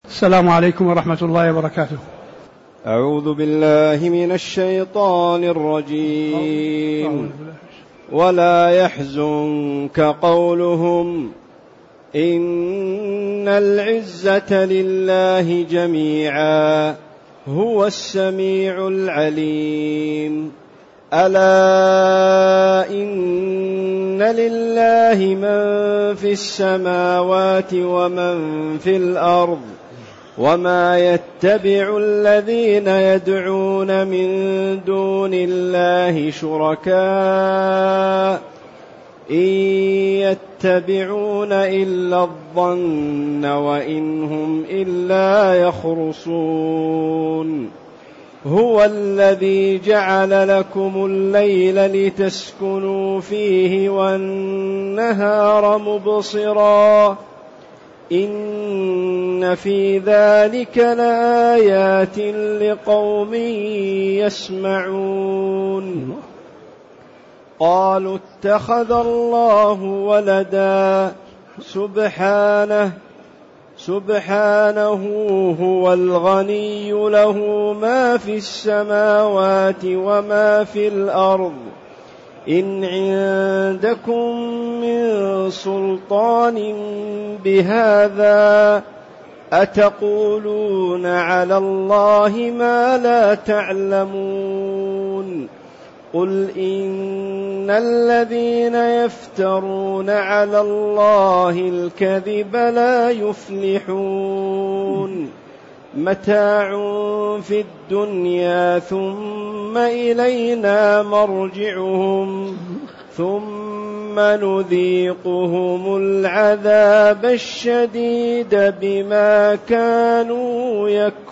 السلام عليكم ورحمة الله وبركاته. أعوذ بالله من الشيطان الرجيم. ولا يحزنك قولهم إن العزة لله جميعا هو السميع العليم. ألا إن لله من في السماوات ومن في الأرض وما يتبع الذين يدعون من دون الله شركاء إن يتبعون إلا الظن وإن هم إلا يخرصون. هو الذي جعل لكم الليل لتسكنوا فيه والنهار مبصرا إن في ذلك لآيات لقوم يسمعون. قالوا اتخذ الله ولدا سبحانه هو الغني له ما في السماوات وما في الأرض إن عندكم من سلطان بهذا أتقولون على الله ما لا تعلمون. قل إن الذين يفترون على الله الكذب لا يفلحون. متاع في الدنيا ثم إلينا مرجعهم ثم نذيقهم العذاب الشديد بما كانوا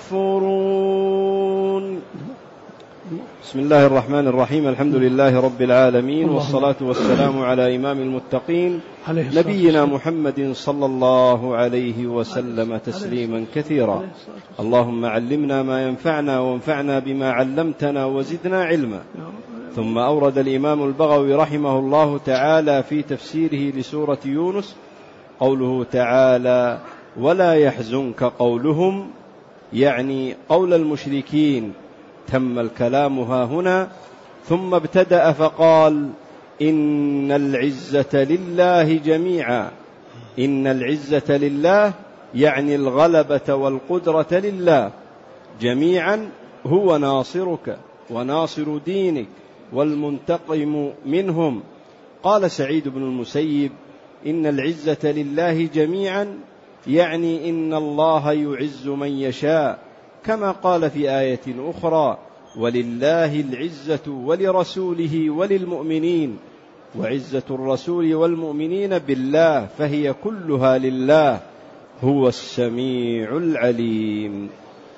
يكفرون. بسم الله الرحمن الرحيم. الحمد لله رب العالمين والصلاة والسلام على إمام المتقين نبينا محمد صلى الله عليه وسلم تسليما كثيرا. اللهم علمنا ما ينفعنا وانفعنا بما علمتنا وزدنا علما. ثم أورد الإمام البغوي رحمه الله تعالى في تفسيره لسورة يونس قوله تعالى ولا يحزنك قولهم، يعني قول المشركين. تم الكلام ها هنا ثم ابتدأ فقال إن العزة لله جميعا. إن العزة لله يعني الغلبة والقدرة لله جميعا، هو ناصرك وناصر دينك والمنتقم منهم. قال سعيد بن المسيب إن العزة لله جميعا يعني إن الله يعز من يشاء، كما قال في آية أخرى ولله العزة ولرسوله وللمؤمنين، وعزة الرسول والمؤمنين بالله فهي كلها لله هو السميع العليم.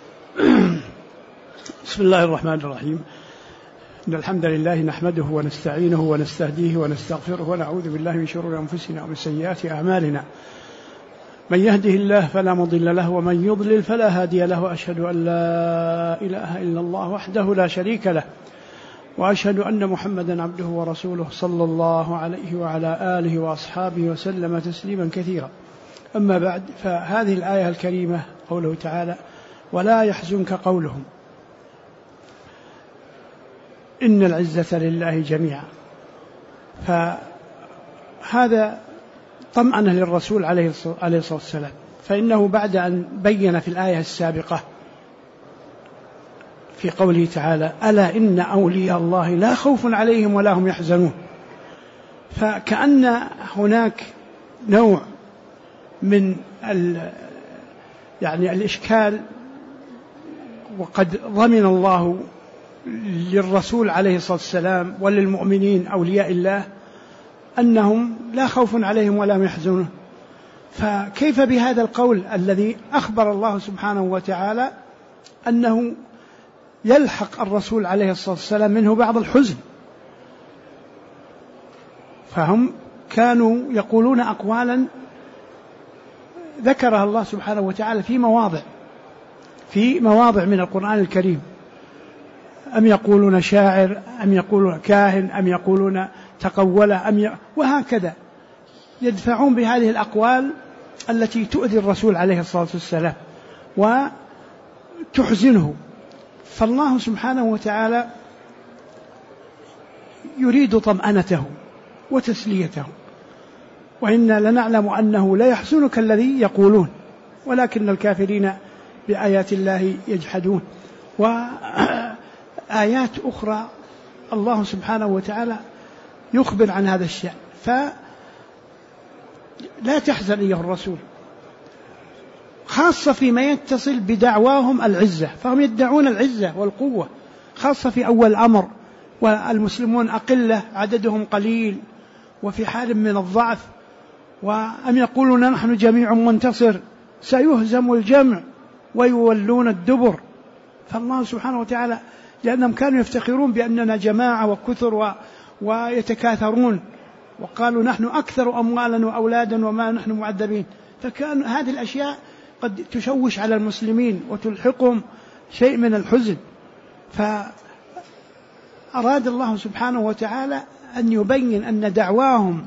بسم الله الرحمن الرحيم. إن الحمد لله نحمده ونستعينه ونستهديه ونستغفره ونعوذ بالله من شرور أنفسنا ومن سيئات أعمالنا. من يهده الله فلا مضل له ومن يضلل فلا هادي له. وأشهد أن لا إله إلا الله وحده لا شريك له، وأشهد أن محمدا عبده ورسوله صلى الله عليه وعلى آله وأصحابه وسلم تسليما كثيرا. أما بعد، فهذه الآية الكريمة قوله تعالى ولا يحزنك قولهم إن العزة لله جميعا، فهذا طمأنة للرسول عليه الصلاة والسلام، فإنه بعد أن بين في الآية السابقة في قوله تعالى ألا إن أولياء الله لا خوف عليهم ولا هم يحزنون، فكأن هناك نوع من الإشكال، وقد ضمن الله للرسول عليه الصلاة والسلام وللمؤمنين أولياء الله أنهم لا خوف عليهم ولا هم يحزنون، فكيف بهذا القول الذي أخبر الله سبحانه وتعالى أنه يلحق الرسول عليه الصلاة والسلام منه بعض الحزن؟ فهم كانوا يقولون أقوالا ذكرها الله سبحانه وتعالى في مواضع من القرآن الكريم، أم يقولون شاعر، أم يقولون كاهن، أم يقولون تقوله، وهكذا يدفعون بهذه الأقوال التي تؤذي الرسول عليه الصلاة والسلام وتحزنه. فالله سبحانه وتعالى يريد طمأنته وتسليته، وإنا لنعلم أنه لا يحزنك الذي يقولون ولكن الكافرين بآيات الله يجحدون. وآيات أخرى الله سبحانه وتعالى يخبر عن هذا الشيء. فلا تحزن أيها الرسول، خاصة فيما يتصل بدعواهم العزة، فهم يدعون العزة والقوة خاصة في أول الأمر، والمسلمون أقلة عددهم قليل وفي حال من الضعف، وأم يقولون نحن جميع منتصر سيهزم الجمع ويولون الدبر. فالله سبحانه وتعالى لأنهم كانوا يفتخرون بأننا جماعة وكثر ويتكاثرون، وقالوا نحن أكثر أموالا وأولادا وما نحن معذبين، فكان هذه الأشياء قد تشوش على المسلمين وتلحقهم شيء من الحزن. فأراد الله سبحانه وتعالى أن يبين أن دعواهم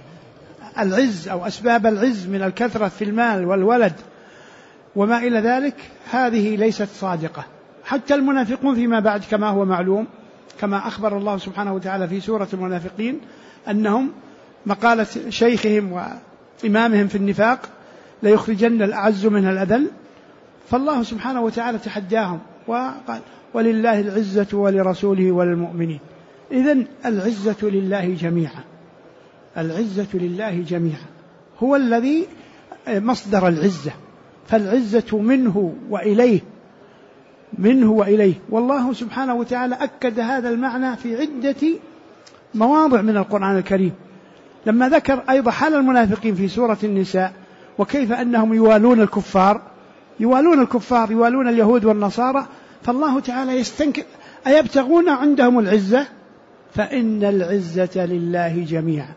العز أو أسباب العز من الكثرة في المال والولد وما إلى ذلك هذه ليست صادقة. حتى المنافقون فيما بعد كما هو معلوم، كما أخبر الله سبحانه وتعالى في سورة المنافقين أنهم مقالة شيخهم وإمامهم في النفاق ليخرجن الأعز منها الأذل. فالله سبحانه وتعالى تحداهم وقال ولله العزة ولرسوله وللمؤمنين. إذن العزة لله جميعا، العزة لله جميعا، هو الذي مصدر العزة، فالعزة منه وإليه، منه وإليه. والله سبحانه وتعالى أكد هذا المعنى في عدة مواضع من القرآن الكريم، لما ذكر أيضا حال المنافقين في سورة النساء وكيف أنهم يوالون الكفار يوالون اليهود والنصارى. فالله تعالى يستنكر أيبتغون عندهم العزة فإن العزة لله جميعا.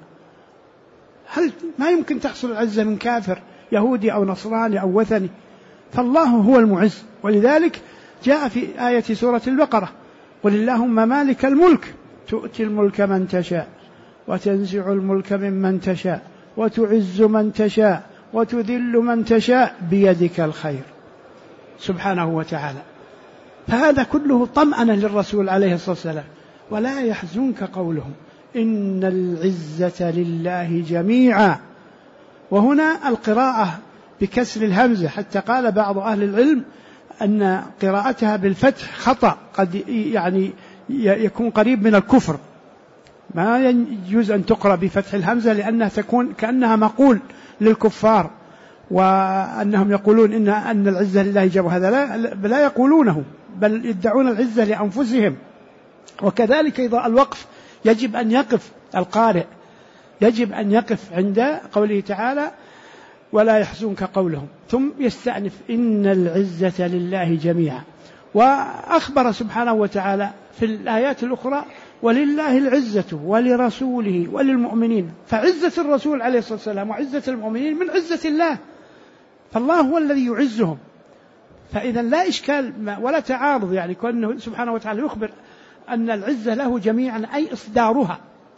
هل ما يمكن تحصل العزة من كافر يهودي أو نصراني أو وثني؟ فالله هو المعز. ولذلك جاء في آية سورة البقرة قل اللهم مالك الملك تؤتي الملك من تشاء وتنزع الملك ممن تشاء وتعز من تشاء وتذل من تشاء بيدك الخير سبحانه وتعالى. فهذا كله طمأنة للرسول عليه الصلاة والسلام. ولا يحزنك قولهم إن العزة لله جميعا. وهنا القراءة بكسر الهمزة، حتى قال بعض أهل العلم أن قراءتها بالفتح خطأ، قد يعني يكون قريب من الكفر، ما يجوز أن تقرأ بفتح الهمزة لأنها تكون كأنها مقول للكفار، وأنهم يقولون إن العزة لله جميعا، هذا لا يقولونه، بل يدعون العزة لأنفسهم. وكذلك إذا الوقف يجب أن يقف القارئ، يجب أن يقف عند قوله تعالى ولا يحزنك قولهم، ثم يستأنف إن العزة لله جميعا. وأخبر سبحانه وتعالى في الآيات الأخرى ولله العزة ولرسوله وللمؤمنين. فعزة الرسول عليه الصلاة والسلام وعزة المؤمنين من عزة الله، فالله هو الذي يعزهم. فإذا لا إشكال ولا تعارض، يعني كونه سبحانه وتعالى يخبر أن العزة له جميعا، أي إصدارها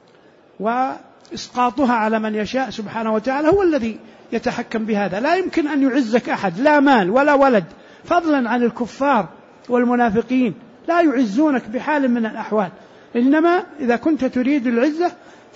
وإسقاطها على من يشاء سبحانه وتعالى هو الذي يتحكم بهذا. لا يمكن أن يعزك أحد، لا مال ولا ولد، فضلا عن الكفار والمنافقين لا يعزونك بحال من الأحوال. إنما إذا كنت تريد العزة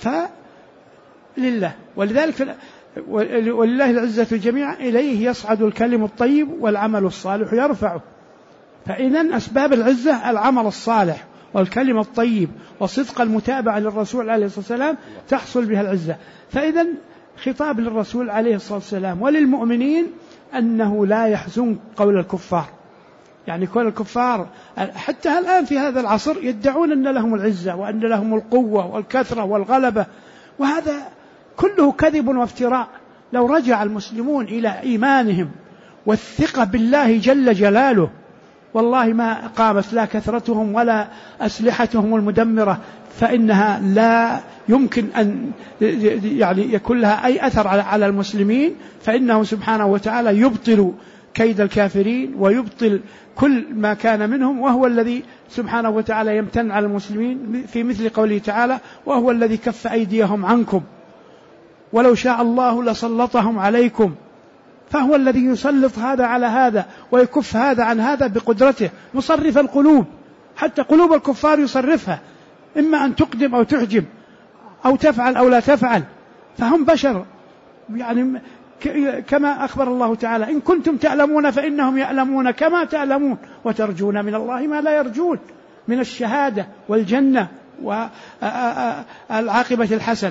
فلله. ولذلك ولله العزة جميعا إليه يصعد الكلم الطيب والعمل الصالح يرفعه. فإذن أسباب العزة العمل الصالح والكلم الطيب وصدق المتابعة للرسول عليه الصلاة والسلام تحصل بها العزة. فإذن خطاب للرسول عليه الصلاة والسلام وللمؤمنين أنه لا يحزن قول الكفار. يعني كل الكفار حتى الآن في هذا العصر يدعون أن لهم العزة وأن لهم القوة والكثرة والغلبة، وهذا كله كذب وافتراء. لو رجع المسلمون إلى إيمانهم والثقة بالله جل جلاله والله ما قامت لا كثرتهم ولا أسلحتهم المدمرة، فإنها لا يمكن أن يعني يكون لها أي أثر على المسلمين. فإنه سبحانه وتعالى يبطل كيد الكافرين ويبطل كل ما كان منهم، وهو الذي سبحانه وتعالى يمتن على المسلمين في مثل قوله تعالى وهو الذي كف أيديهم عنكم ولو شاء الله لسلطهم عليكم فهو الذي يسلط هذا على هذا ويكف هذا عن هذا بقدرته، مصرف القلوب، حتى قلوب الكفار يصرفها، إما أن تقدم أو تحجم أو تفعل أو لا تفعل، فهم بشر يعني كما أخبر الله تعالى: إن كنتم تعلمون فإنهم يعلمون كما تعلمون وترجون من الله ما لا يرجون من الشهادة والجنة والعاقبة الحسنة.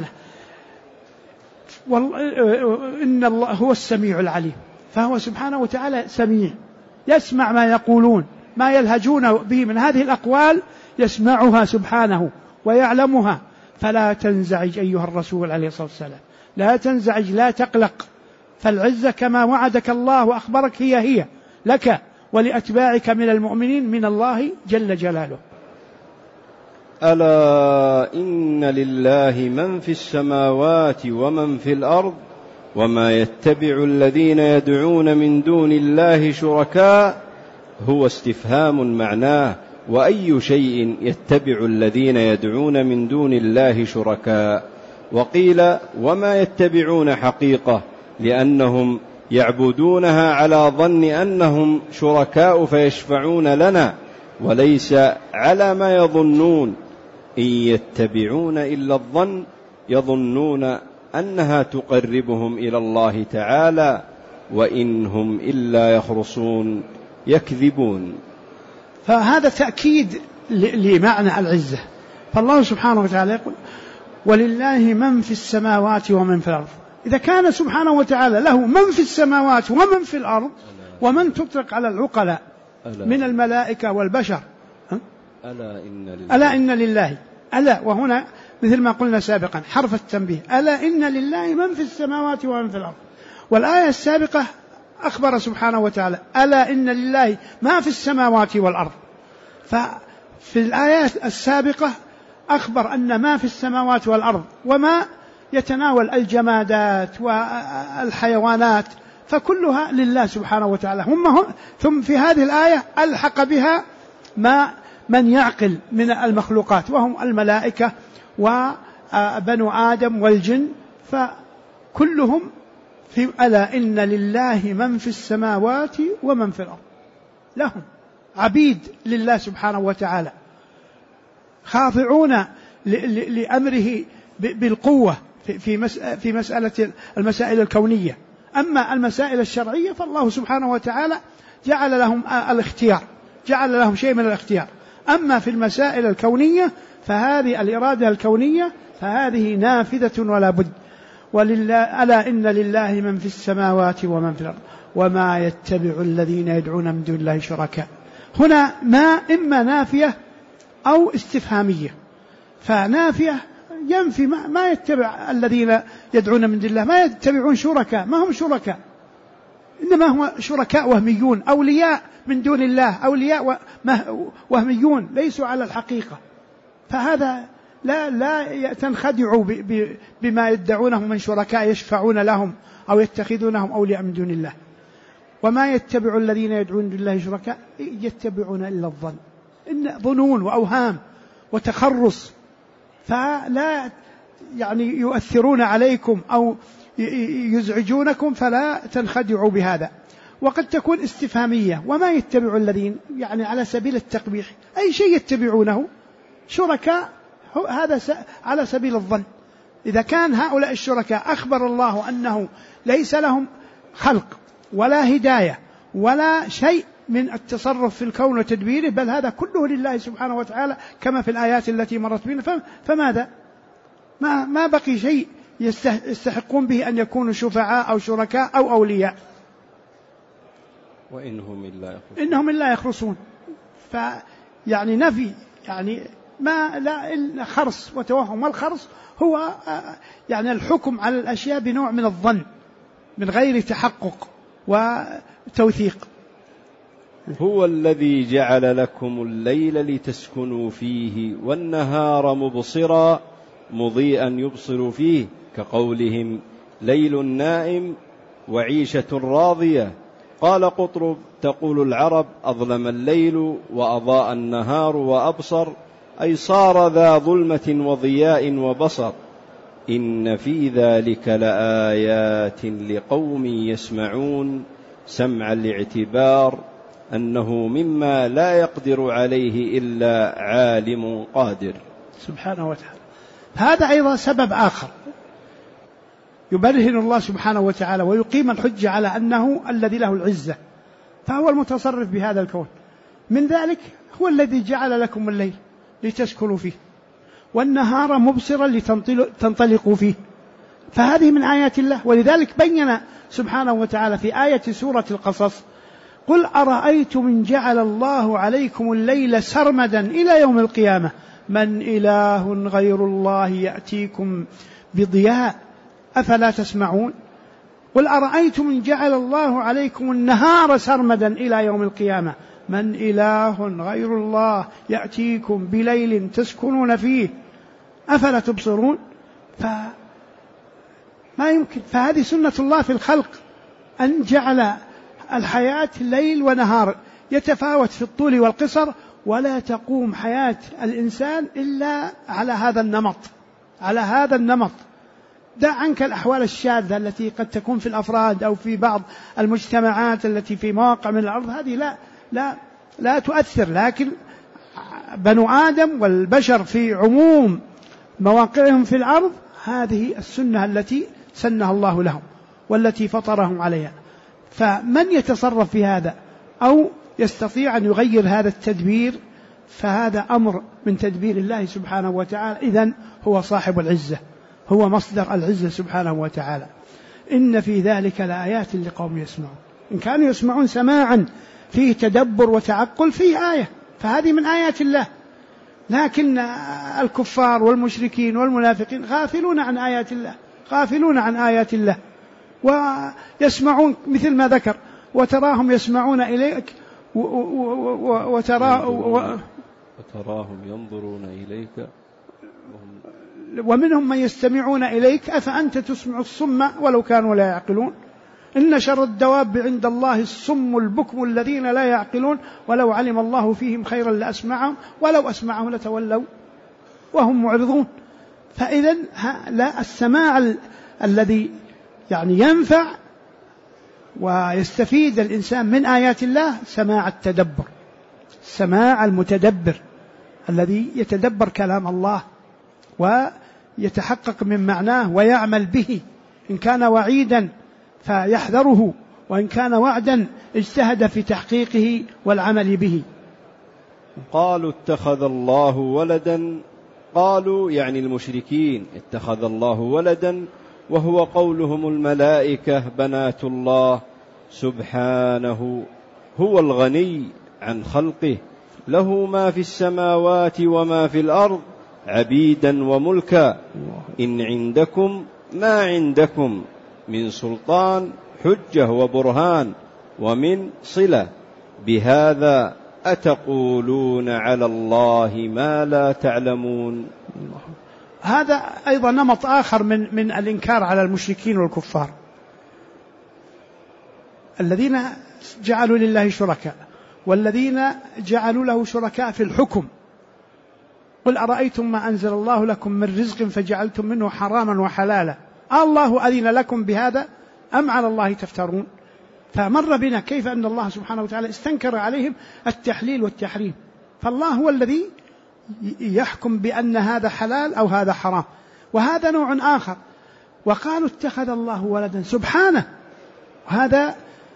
إن الله هو السميع العليم، فهو سبحانه وتعالى سميع، يسمع ما يقولون، ما يلهجون به من هذه الأقوال يسمعها سبحانه ويعلمها. فلا تنزعج أيها الرسول عليه الصلاة والسلام، لا تنزعج، لا تقلق، فالعزة كما وعدك الله وأخبرك هي لك ولأتباعك من المؤمنين من الله جل جلاله. ألا إن لله من في السماوات ومن في الأرض وما يتبع الذين يدعون من دون الله شركاء. هو استفهام معناه: وأي شيء يتبع الذين يدعون من دون الله شركاء. وقيل: وما يتبعون حقيقة، لأنهم يعبدونها على ظن أنهم شركاء فيشفعون لنا، وليس على ما يظنون. إن يتبعون إلا الظن يظنون أنها تقربهم إلى الله تعالى، وإن هم إلا يخرصون يكذبون. فهذا تأكيد لمعنى العزة. فالله سبحانه وتعالى يقول: ولله من في السماوات ومن في الأرض. إذا كان سبحانه وتعالى له من في السماوات ومن في الأرض، ومن تطلق على العقلاء من الملائكة والبشر، ألا إن لله، ألا، وهنا مثل ما قلنا سابقا حرف التنبيه: ألا إن لله من في السماوات ومن في الأرض. والآية السابقة أخبر سبحانه وتعالى: ألا إن لله ما في السماوات والأرض. ففي الآيات السابقة أخبر أن ما في السماوات والأرض وما يتناول الجمادات والحيوانات فكلها لله سبحانه وتعالى. ثم في هذه الآية ألحق بها من يعقل من المخلوقات، وهم الملائكة وبنو آدم والجن، فكلهم في ألا إن لله من في السماوات ومن في الأرض. لهم عبيد لله سبحانه وتعالى، خاضعون لأمره بالقوة في مسألة المسائل الكونية. أما المسائل الشرعية فالله سبحانه وتعالى جعل لهم الاختيار، جعل لهم شيء من الاختيار. أما في المسائل الكونية فهذه الإرادة الكونية فهذه نافذة ولا بد. ألا إن لله من في السماوات ومن في الأرض وما يتبع الذين يدعون من دون الله شركاء. هنا ما إما نافية أو استفهامية. فنافية ينفي ما يتبع الذين يدعون من دون الله، ما يتبعون شركاء، ما هم شركاء، إنما هم شركاء وهميون، أولياء من دون الله، أولياء وهميون ليسوا على الحقيقة. فهذا لا تنخدعوا بما يدعونه من شركاء يشفعون لهم أو يتخذونهم أولياء من دون الله. وما يتبع الذين يدعون من دون الله شركاء يتبعون إلا الظن، إن ظنون وأوهام وتخرص، فلا يعني يؤثرون عليكم أو يزعجونكم، فلا تنخدعوا بهذا. وقد تكون استفهامية: وما يتبع الذين، يعني على سبيل التقبيح، أي شيء يتبعونه شركاء، هذا على سبيل الظن. إذا كان هؤلاء الشركاء أخبر الله أنه ليس لهم خلق ولا هداية ولا شيء من التصرف في الكون وتدبيره، بل هذا كله لله سبحانه وتعالى كما في الآيات التي مرت بنا، فماذا؟ ما بقي شيء يستحقون به أن يكونوا شفعاء أو شركاء أو أولياء. إنهم إلا يخرصون. فيعني نفي، يعني ما لا إلا خرص وتوهم. والخرص هو يعني الحكم على الأشياء بنوع من الظن من غير تحقق وتوثيق. هو الذي جعل لكم الليل لتسكنوا فيه والنهار مبصرا مضيئا يبصر فيه، كقولهم: ليل نائم وعيشة راضية. قال قطرب: تقول العرب: أظلم الليل وأضاء النهار وأبصر، أي صار ذا ظلمة وضياء وبصر. إن في ذلك لآيات لقوم يسمعون سمع الاعتبار أنه مما لا يقدر عليه إلا عالم قادر سبحانه وتعالى. هذا أيضا سبب آخر يبرهن الله سبحانه وتعالى ويقيم الحجة على أنه الذي له العزة، فهو المتصرف بهذا الكون. من ذلك هو الذي جعل لكم الليل لتسكنوا فيه والنهار مبصرا لتنطلقوا فيه، فهذه من آيات الله. ولذلك بين سبحانه وتعالى في آية سورة القصص: قل أرأيتم إن جعل الله عليكم الليل سرمدا إلى يوم القيامة من إله غير الله يأتيكم بضياء أفلا تسمعون. قل أرأيتم إن جعل الله عليكم النهار سرمدا إلى يوم القيامة من إله غير الله يأتيكم بليل تسكنون فيه أفلا تبصرون. ما يمكن، فهذه سنة الله في الخلق أن جعل الحياة ليل ونهار يتفاوت في الطول والقصر، ولا تقوم حياة الإنسان إلا على هذا النمط. دع عنك الأحوال الشاذة التي قد تكون في الأفراد أو في بعض المجتمعات التي في مواقع من الأرض، هذه لا تؤثر، لكن بنو آدم والبشر في عموم مواقعهم في الأرض هذه السنة التي سنها الله لهم والتي فطرهم عليها. فمن يتصرف في هذا أو يستطيع أن يغير هذا التدبير فهذا أمر من تدبير الله سبحانه وتعالى، إذن هو صاحب العزة، هو مصدر العزة سبحانه وتعالى. إن في ذلك لآيات لقوم يسمعون. إن كانوا يسمعون سماعا فيه تدبر وتعقل فيه آية، فهذه من آيات الله. لكن الكفار والمشركين والمنافقين غافلون عن آيات الله ويسمعون مثل ما ذكر: وتراهم يسمعون إليك وتراهم ينظرون إليك ومنهم من يستمعون إليك أفأنت تسمع الصم ولو كانوا لا يعقلون. إن شر الدواب عند الله الصم البكم الذين لا يعقلون ولو علم الله فيهم خيرا لأسمعهم ولو أسمعهم لتولوا وهم معرضون. فإذا لا، السماع الذي يعني ينفع ويستفيد الإنسان من آيات الله سماع التدبر، سماع المتدبر الذي يتدبر كلام الله ويتحقق من معناه ويعمل به، إن كان وعيدا فيحذره، وإن كان وعدا اجتهد في تحقيقه والعمل به. قالوا اتخذ الله ولدا، قالوا يعني المشركين اتخذ الله ولدا، وهو قولهم الملائكة بنات الله، سبحانه هو الغني عن خلقه، له ما في السماوات وما في الأرض عبيدا وملكا، إن عندكم ما عندكم من سلطان حجة وبرهان ومن صلة، بهذا أتقولون على الله ما لا تعلمون. هذا أيضا نمط آخر من الإنكار على المشركين والكفار الذين جعلوا لله شركاء، والذين جعلوا له شركاء في الحكم. قل أرأيتم ما أنزل الله لكم من رزق فجعلتم منه حراما وحلالا، الله أذن لكم بهذا أم على الله تفترون؟ فمر بنا كيف أن الله سبحانه وتعالى استنكر عليهم التحليل والتحريم، فالله هو الذي يحكم بأن هذا حلال أو هذا حرام. وهذا نوع آخر، وقالوا اتخذ الله ولدا سبحانه، هذا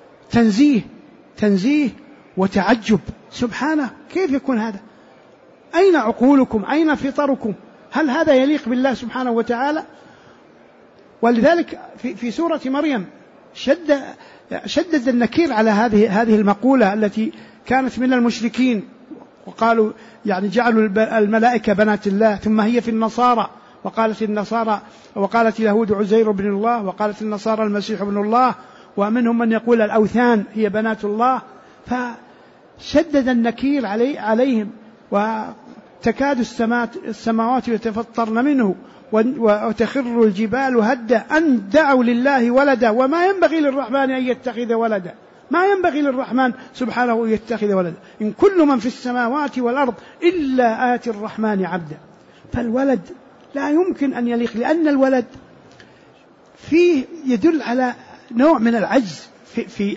تنزيه وتعجب، سبحانه كيف يكون هذا؟ أين عقولكم؟ أين فطركم؟ هل هذا يليق بالله سبحانه وتعالى؟ ولذلك في سورة مريم شدد النكير على هذه المقولة التي كانت من المشركين، وقالوا يعني جعلوا الملائكة بنات الله، ثم هي في النصارى، وقالت اليهود عزير بن الله، وقالت النصارى المسيح ابن الله، ومنهم من يقول الأوثان هي بنات الله. فشدد النكير عليهم، وتكاد السماوات يتفطرن منه وتخر الجبال هدا أن دعوا لله ولدا وما ينبغي للرحمن أن يتخذ ولدا، ما ينبغي للرحمن سبحانه أن يتخذ ولدا، إن كل من في السماوات والأرض إلا آتي الرحمن عبدا. فالولد لا يمكن أن يليق، لأن الولد فيه يدل على نوع من العجز في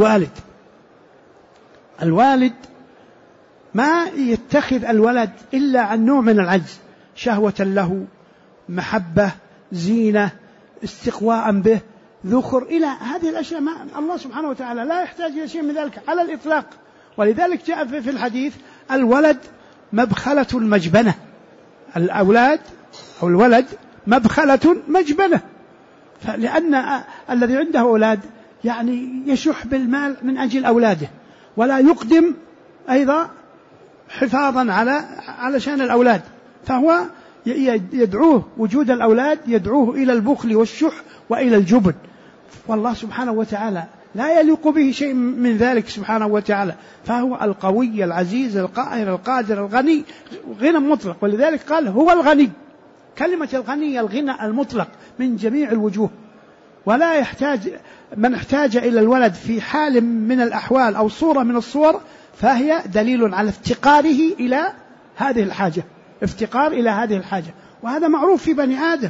الوالد ما يتخذ الولد إلا عن نوع من العجز، شهوة له، محبة، زينة، استقواء به، ذخر، إلى هذه الأشياء. ما الله سبحانه وتعالى لا يحتاج إلى شيء من ذلك على الإطلاق. ولذلك جاء في الحديث الولد مبخلة المجبنة، الأولاد أو الولد مبخلة مجبنة، لأن الذي عنده أولاد يعني يشح بالمال من أجل أولاده، ولا يقدم أيضا حفاظا على شأن الأولاد، فهو يدعوه وجود الأولاد يدعوه إلى البخل والشح وإلى الجبن. والله سبحانه وتعالى لا يليق به شيء من ذلك سبحانه وتعالى، فهو القوي العزيز القاهر القادر الغني غنى مطلق. ولذلك قال هو الغني، كلمة الغني الغنى المطلق من جميع الوجوه، ولا يحتاج من احتاج إلى الولد في حال من الأحوال أو صورة من الصور فهي دليل على افتقاره إلى هذه الحاجة، افتقار إلى هذه الحاجة. وهذا معروف في بني آدم،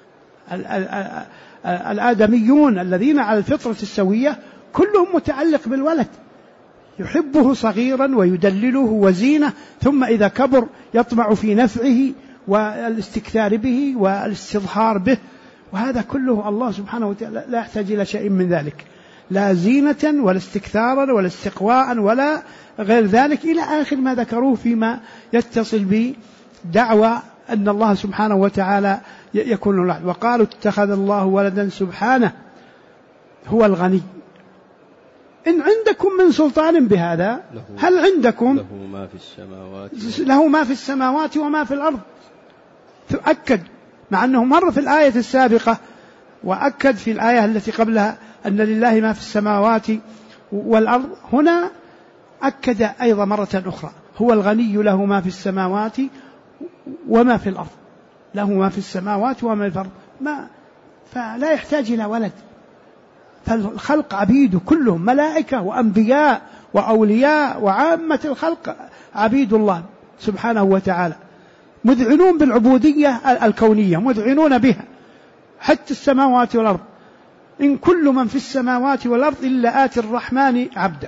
الآدميون الذين على الفطرة السوية كلهم متعلق بالولد، يحبه صغيرا ويدلله وزينه، ثم إذا كبر يطمع في نفعه والاستكثار به والاستظهار به. وهذا كله الله سبحانه وتعالى لا يحتاج إلى شيء من ذلك، لا زينة ولا استكثارا ولا استقواء ولا غير ذلك، إلى آخر ما ذكروه فيما يتصل بدعوى أن الله سبحانه وتعالى يكون له. وقالوا اتخذ الله ولدا سبحانه هو الغني. إن عندكم من سلطان بهذا، هل عندكم له ما في السماوات وما في الأرض؟ تؤكد، مع أنه مر في الآية السابقة وأكد في الآية التي قبلها أن لله ما في السماوات والأرض، هنا أكد أيضا مرة أخرى هو الغني له ما في السماوات وما في الأرض، له ما في السماوات وما في الأرض، فلا يحتاج إلى ولد. فالخلق عبيد كلهم ملائكة وأنبياء وأولياء، وعامة الخلق عبيد الله سبحانه وتعالى، مذعنون بالعبودية الكونية، مذعنون بها، حتى السماوات والأرض. إن كل من في السماوات والأرض إلا آتي الرحمن عبدا.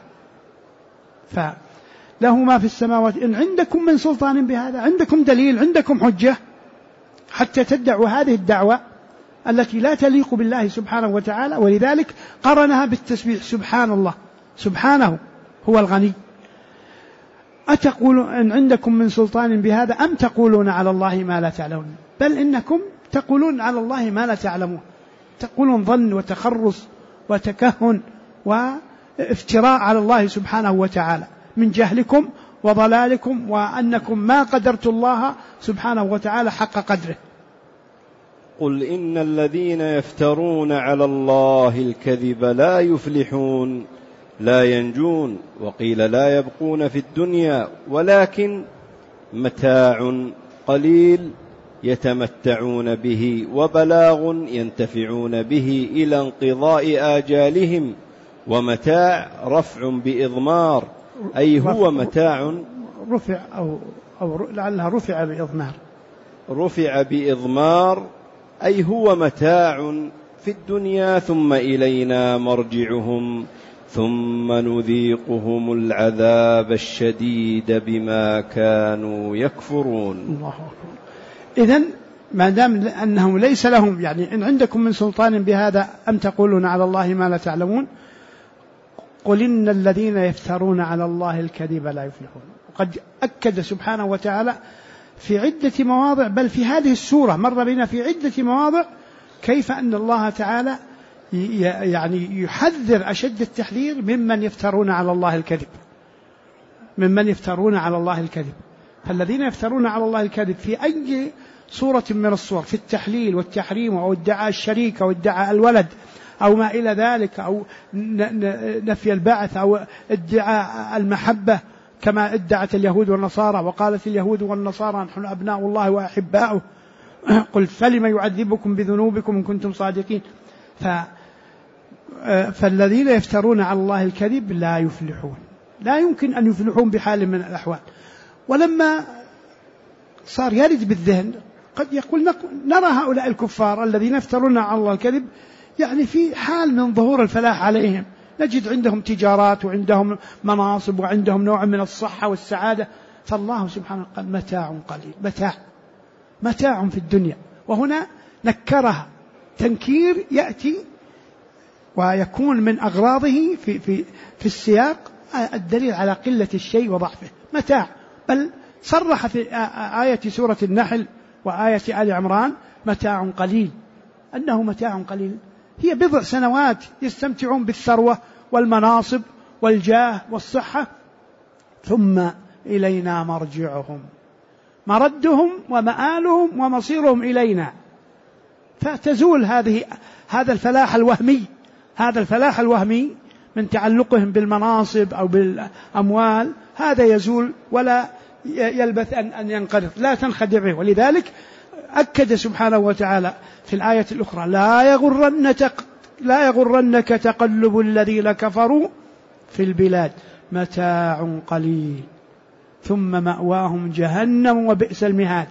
فله ما في السماوات. إن عندكم من سلطان بهذا، عندكم دليل، عندكم حجة حتى تدعوا هذه الدعوة التي لا تليق بالله سبحانه وتعالى. ولذلك قرنها بالتسبيح، سبحان الله، سبحانه هو الغني. أتقولون إن عندكم من سلطان بهذا أم تقولون على الله ما لا تعلمون؟ بل إنكم تقولون على الله ما لا تعلمون، تقولون ظن وتخرص وتكهن وافتراء على الله سبحانه وتعالى من جهلكم وضلالكم، وأنكم ما قدرتم الله سبحانه وتعالى حق قدره. قل إن الذين يفترون على الله الكذب لا يفلحون لا ينجون، وقيل لا يبقون في الدنيا ولكن متاع قليل يتمتعون به وبلاغ ينتفعون به إلى انقضاء آجالهم، ومتاع رفع بإضمار، أي هو متاع رفع أو لعلها رفع بإضمار، رفع بإضمار أي هو متاع في الدنيا ثم إلينا مرجعهم ثم نذيقهم العذاب الشديد بما كانوا يكفرون. الله أكبر. إذن ما دام أنهم ليس لهم، يعني إن عندكم من سلطان بهذا أم تقولون على الله ما لا تعلمون، قل إن الذين يفترون على الله الكذب لا يفلحون. وقد أكد سبحانه وتعالى في عدة مواضع، بل في هذه السورة مر بنا في عدة مواضع كيف أن الله تعالى يعني يحذر أشد التحذير ممن يفترون على الله الكذب، ممن يفترون على الله الكذب. فالذين يفترون على الله الكذب في أي صورة من الصور، في التحليل والتحريم أو ادعاء الشريك أو ادعاء الولد أو ما إلى ذلك، أو نفي البعث أو ادعاء المحبة كما ادعت اليهود والنصارى، وقالت اليهود والنصارى نحن أبناء الله وأحباؤه، قل فلم يعذبكم بذنوبكم إن كنتم صادقين. فالذين يفترون على الله الكذب لا يفلحون، لا يمكن أن يفلحون بحال من الأحوال. ولما صار يرد بالذهن قد يقول نرى هؤلاء الكفار الذين يفترون على الله الكذب يعني في حال من ظهور الفلاح عليهم، نجد عندهم تجارات وعندهم مناصب وعندهم نوع من الصحة والسعادة، فالله سبحانه قال متاع قليل، متاع في الدنيا. وهنا نكرها تنكير يأتي ويكون من أغراضه في السياق الدليل على قلة الشيء وضعفه، متاع. بل صرح في آية سورة النحل وآية آل عمران متاع قليل، أنه متاع قليل، هي بضع سنوات يستمتعون بالثروة والمناصب والجاه والصحة، ثم إلينا مرجعهم، مردهم ومآلهم ومصيرهم إلينا. فتزول هذا الفلاح الوهمي من تعلقهم بالمناصب أو بالأموال، هذا يزول ولا يلبث أن ينقرض، لا تنخدع به. ولذلك أكد سبحانه وتعالى في الآية الأخرى لا يغرنك تقلب الذين كفروا في البلاد متاع قليل ثم مأواهم جهنم وبئس المهاد.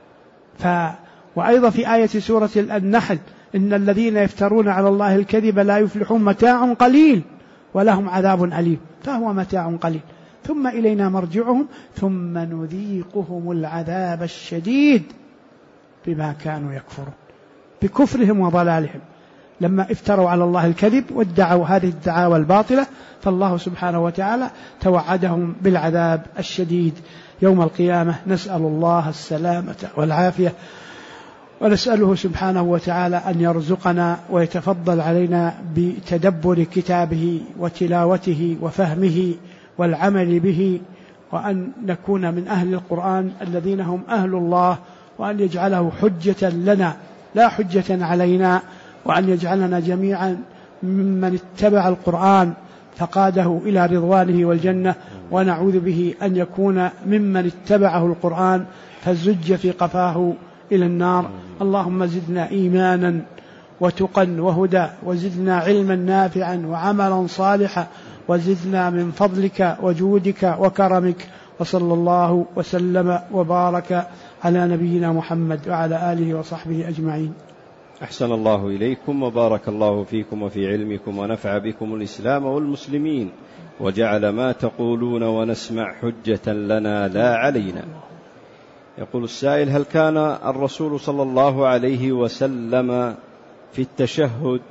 وأيضا في آية سورة النحل إن الذين يفترون على الله الكذب لا يفلحون متاع قليل ولهم عذاب أليم، فهو متاع قليل ثم إلينا مرجعهم ثم نذيقهم العذاب الشديد بما كانوا يكفرون، بكفرهم وضلالهم لما افتروا على الله الكذب وادعوا هذه الدعاوى الباطلة، فالله سبحانه وتعالى توعدهم بالعذاب الشديد يوم القيامة. نسأل الله السلامة والعافية، ونسأله سبحانه وتعالى أن يرزقنا ويتفضل علينا بتدبر كتابه وتلاوته وفهمه والعمل به، وأن نكون من أهل القرآن الذين هم أهل الله، وأن يجعله حجة لنا لا حجة علينا، وأن يجعلنا جميعا ممن اتبع القرآن فقاده إلى رضوانه والجنة، ونعوذ به أن يكون ممن اتبعه القرآن فزج في قفاه إلى النار. اللهم زدنا إيمانا وتقا وهدى، وزدنا علما نافعا وعملا صالحا، وزدنا من فضلك وجودك وكرمك، وصلى الله وسلم وبارك على نبينا محمد وعلى آله وصحبه أجمعين. أحسن الله إليكم وبارك الله فيكم وفي علمكم، ونفع بكم الإسلام والمسلمين، وجعل ما تقولون ونسمع حجة لنا لا علينا. يقول السائل: هل كان الرسول صلى الله عليه وسلم في التشهد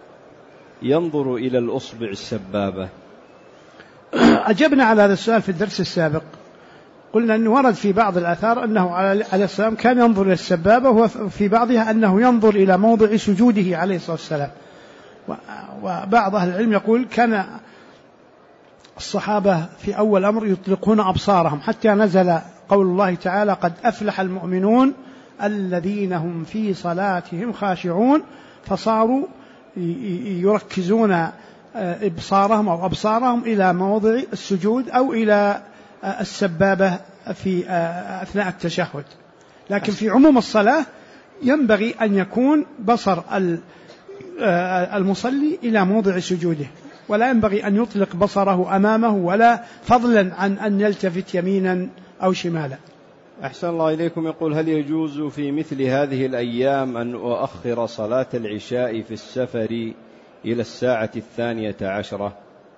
ينظر إلى الأصبع السبابة؟ أجبنا على هذا السؤال في الدرس السابق، قلنا أنه ورد في بعض الآثار أنه عليه السلام كان ينظر إلى السبابة، وفي بعضها أنه ينظر إلى موضع سجوده عليه الصلاة والسلام. وبعض أهل العلم يقول كان الصحابة في أول أمر يطلقون أبصارهم حتى نزل قول الله تعالى: قد أفلح المؤمنون الذين هم في صلاتهم خاشعون، فصاروا يركزون أبصارهم إلى موضع السجود أو إلى السبابة في أثناء التشهد. لكن في عموم الصلاة ينبغي أن يكون بصر المصلي إلى موضع سجوده، ولا ينبغي أن يطلق بصره أمامه، ولا فضلا عن أن يلتفت يمينا أو شمالا. أحسن الله إليكم. يقول: هل يجوز في مثل هذه الأيام أن أؤخر صلاة العشاء في السفر إلى 12:10؟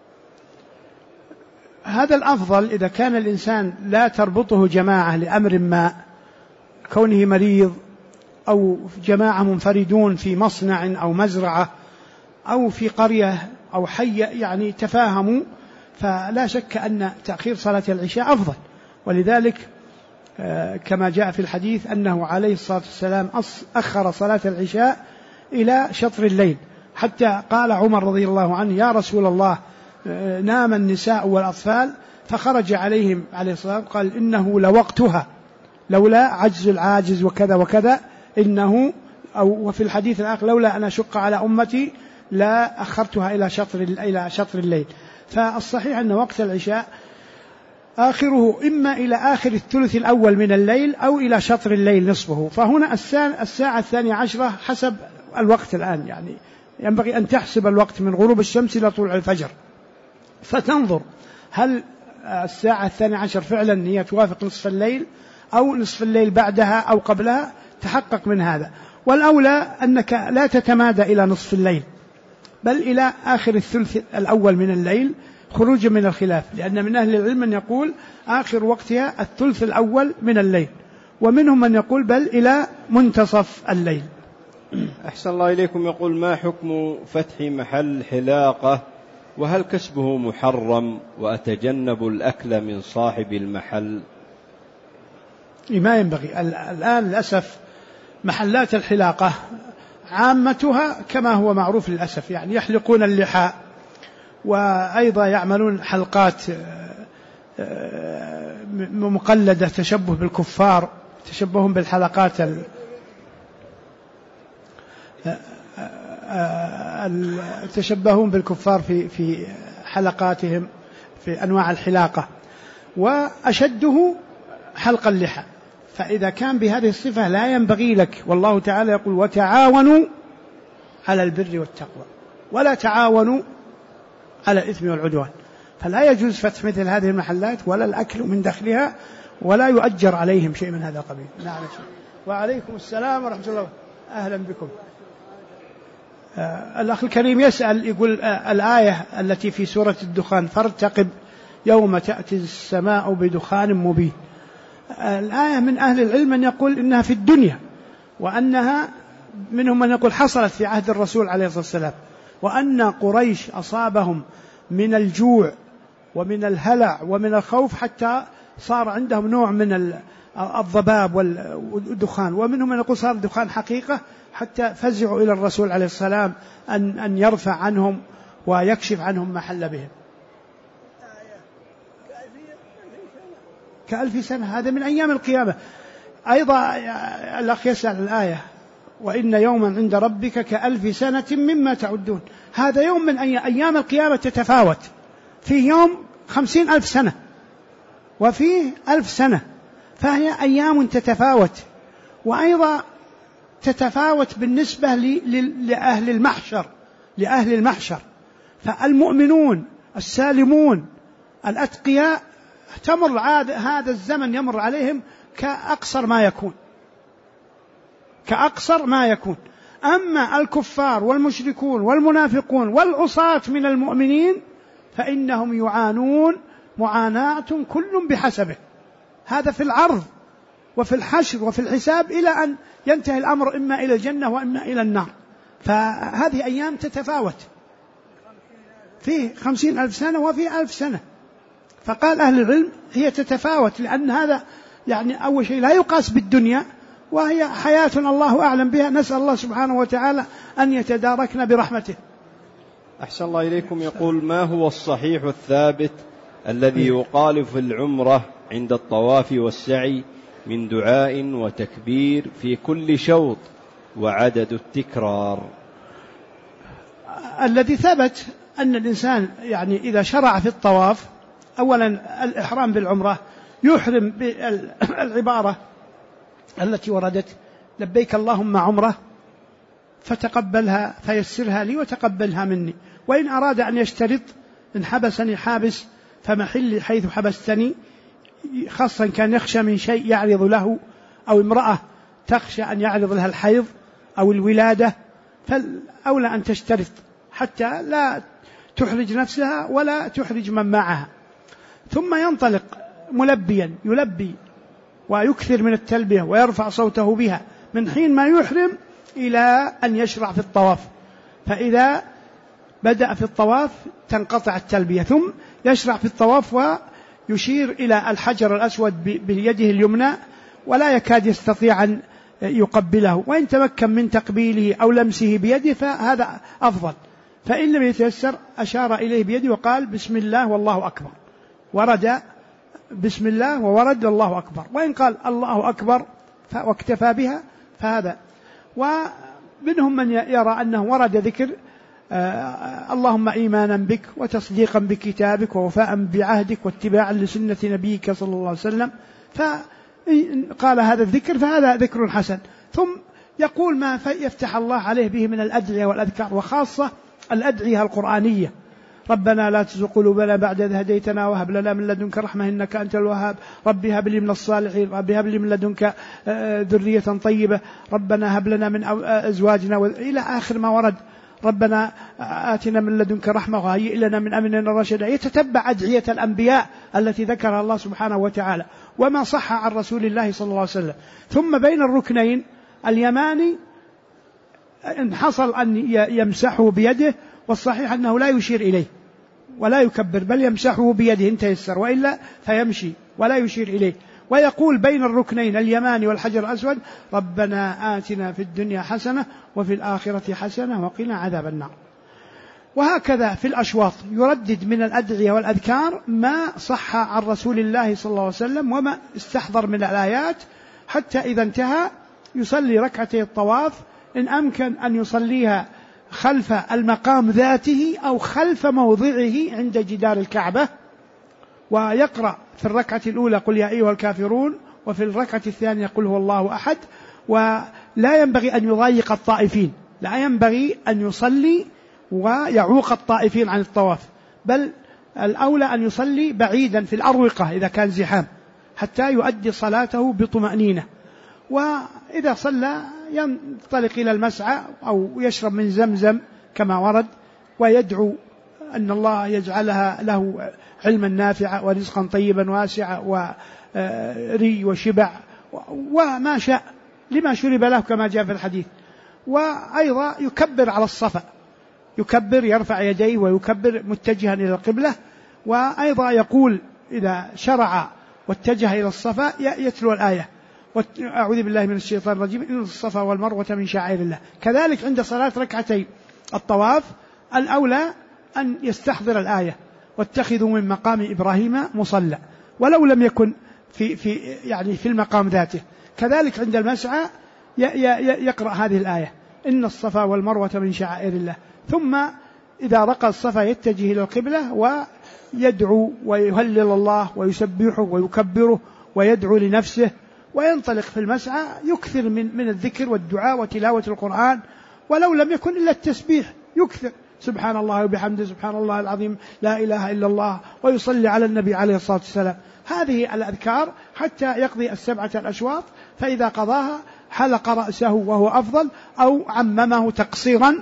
هذا الأفضل إذا كان الإنسان لا تربطه جماعة لأمر ما، كونه مريض أو جماعة منفردون في مصنع أو مزرعة أو في قرية أو حي يعني تفاهموا، فلا شك أن تأخير صلاة العشاء أفضل. ولذلك كما جاء في الحديث أنه عليه الصلاة والسلام أخر صلاة العشاء إلى شطر الليل، حتى قال عمر رضي الله عنه: يا رسول الله، نام النساء والأطفال، فخرج عليهم عليه الصلاة والسلام قال: إنه لوقتها لولا عجز العاجز وكذا وكذا، إنه وفي الحديث الآخر: لولا أن أشق على أمتي لا أخرتها إلى شطر الليل. فالصحيح أن وقت العشاء آخره إما إلى آخر الثلث الأول من الليل أو إلى شطر الليل نصفه. فهنا الساعة 12 حسب الوقت الآن، يعني ينبغي أن تحسب الوقت من غروب الشمس إلى طلوع الفجر، فتنظر هل الساعة 12 فعلا هي توافق نصف الليل أو نصف الليل بعدها أو قبلها، تحقق من هذا. والأولى أنك لا تتمادى إلى نصف الليل، بل إلى آخر الثلث الأول من الليل خروجا من الخلاف، لأن من أهل العلم من يقول آخر وقتها الثلث الأول من الليل، ومنهم من يقول بل إلى منتصف الليل. أحسن الله إليكم. يقول: ما حكم فتح محل حلاقة، وهل كسبه محرم، وأتجنب الأكل من صاحب المحل؟ ما ينبغي. الآن للأسف محلات الحلاقة عامتها كما هو معروف للأسف، يعني يحلقون اللحى، وأيضا يعملون حلقات مقلدة تشبه بالكفار، تشبههم بالحلقات تشبهون بالكفار في حلقاتهم في أنواع الحلاقة، وأشده حلق اللحى. فإذا كان بهذه الصفة لا ينبغي لك، والله تعالى يقول: وتعاونوا على البر والتقوى ولا تعاونوا على الإثم والعدوان. فلا يجوز فتح مثل هذه المحلات ولا الأكل من داخلها، ولا يؤجر عليهم شيء من هذا القبيل. نعم. وعليكم السلام ورحمة الله، أهلا بكم. الأخ الكريم يسأل، يقول: الآية التي في سورة الدخان: فارتقب يوم تأتي السماء بدخان مبين. الآية من أهل العلم من يقول إنها في الدنيا، وأنها منهم من يقول حصلت في عهد الرسول عليه الصلاة والسلام، وأن قريش أصابهم من الجوع ومن الهلع ومن الخوف حتى صار عندهم نوع من الضباب والدخان، ومنهم من يقول صار دخان حقيقة حتى فزعوا إلى الرسول عليه السلام أن يرفع عنهم ويكشف عنهم ما حل بهم. كألف سنة، هذا من أيام القيامة. أيضا الأخ يسأل الآية: وإن يوما عند ربك كألف سنة مما تعدون. هذا يوم من أيام القيامة تتفاوت، فيه يوم 50,000 سنة وفيه 1000 سنة، فهي أيام تتفاوت. وأيضا تتفاوت بالنسبة لأهل المحشر، فالمؤمنون السالمون الأتقياء تمر هذا الزمن يمر عليهم كأقصر ما يكون. أما الكفار والمشركون والمنافقون والعصاة من المؤمنين فإنهم يعانون معاناة كل بحسبه، هذا في العرض وفي الحشر وفي الحساب، إلى أن ينتهي الأمر إما إلى الجنة وإما إلى النار. فهذه أيام تتفاوت، فيه 50,000 سنة وفيه 1000 سنة. فقال أهل العلم هي تتفاوت، لأن هذا يعني أول شيء لا يقاس بالدنيا، وهي حياة الله أعلم بها، نسأل الله سبحانه وتعالى أن يتداركنا برحمته. أحسن الله إليكم. يقول: ما هو الصحيح الثابت الذي يقال في العمرة عند الطواف والسعي من دعاء وتكبير في كل شوط، وعدد التكرار؟ الذي ثبت أن الإنسان يعني إذا شرع في الطواف، أولا الإحرام بالعمرة، يحرم بالعبارة التي وردت: لبيك اللهم عمرة فتقبلها فيسرها لي وتقبلها مني. وإن أراد أن يشترط: إن حبسني حابس فمحلي حيث حبستني، خاصة كان يخشى من شيء يعرض له، أو امرأة تخشى أن يعرض لها الحيض أو الولادة، فالأولى أن تشترط حتى لا تحرج نفسها ولا تحرج من معها. ثم ينطلق ملبيا، يلبي ويكثر من التلبية ويرفع صوته بها من حين ما يحرم إلى أن يشرع في الطواف. فإذا بدأ في الطواف تنقطع التلبية، ثم يشرع في الطواف ويشير إلى الحجر الأسود بيده اليمنى، ولا يكاد يستطيع أن يقبله، وإن تمكن من تقبيله أو لمسه بيده فهذا أفضل. فإن لم يتيسر أشار إليه بيده وقال: بسم الله والله أكبر، ورد بسم الله وورد الله أكبر. وإن قال الله أكبر واكتفى بها فهذا. ومنهم من يرى أنه ورد ذكر اللهم إيمانا بك وتصديقا بكتابك ووفاء بعهدك واتباعا لسنة نبيك صلى الله عليه وسلم، فقال هذا الذكر فهذا ذكر حسن. ثم يقول ما يفتح الله عليه به من الأدعية والأذكار، وخاصة الأدعية القرآنية، ربنا لا تزغ قلوبنا بعد إذ هديتنا وهب لنا من لدنك رحمة إنك أنت الوهاب، رب هب لي من الصالحين، رب هب لي من لدنك ذرية طيبة، ربنا هب لنا من أزواجنا إلى آخر ما ورد. ربنا آتنا من لدنك رحمة وهيئ لنا من أمرنا رشدا. يتتبع أدعية الأنبياء التي ذكرها الله سبحانه وتعالى وما صح عن رسول الله صلى الله عليه وسلم. ثم بين الركنين اليماني إن حصل أن يمسحه بيده، والصحيح أنه لا يشير إليه ولا يكبر، بل يمسحه بيده إن تيسر، وإلا فيمشي ولا يشير إليه. ويقول بين الركنين اليماني والحجر الأسود: ربنا آتنا في الدنيا حسنة وفي الآخرة حسنة وقنا عذاب النار. وهكذا في الأشواط يردد من الأدعية والأذكار ما صح عن رسول الله صلى الله عليه وسلم وما استحضر من الآيات، حتى إذا انتهى يصلي ركعتي الطواف، إن أمكن أن يصليها خلف المقام ذاته أو خلف موضعه عند جدار الكعبة، ويقرأ في الركعة الأولى قل يا أيها الكافرون، وفي الركعة الثانية قل هو الله أحد. ولا ينبغي أن يضايق الطائفين، لا ينبغي أن يصلي ويعوق الطائفين عن الطواف، بل الأولى أن يصلي بعيدا في الأروقة إذا كان زحام حتى يؤدي صلاته بطمأنينة. وإذا صلى ينطلق إلى المسعى أو يشرب من زمزم كما ورد، ويدعو أن الله يجعلها له علما نافعا ورزقا طيبا واسعا وري وشبع وما شاء لما شرب له كما جاء في الحديث. وأيضا يكبر على الصفا، يكبر يرفع يديه ويكبر متجها إلى القبلة. وأيضا يقول إذا شرع واتجه إلى الصفا يتلو الآية: أعوذ بالله من الشيطان الرجيم إن الصفا والمروة من شعائر الله. كذلك عند صلاة ركعتي الطواف الأولى أن يستحضر الآية: واتخذوا من مقام إبراهيم مصلى، ولو لم يكن في المقام ذاته. كذلك عند المسعى يقرأ هذه الآية: إن الصفا والمروة من شعائر الله. ثم إذا رقى الصفا يتجه إلى القبلة ويدعو ويهلل الله ويسبحه ويكبره ويدعو لنفسه، وينطلق في المسعى يكثر من الذكر والدعاء وتلاوة القرآن، ولو لم يكن إلا التسبيح يكثر: سبحان الله وبحمده، سبحان الله العظيم، لا إله إلا الله، ويصلي على النبي عليه الصلاة والسلام. هذه الأذكار حتى يقضي 7 الأشواط، فإذا قضاها حلق رأسه وهو أفضل، أو عممه تقصيرا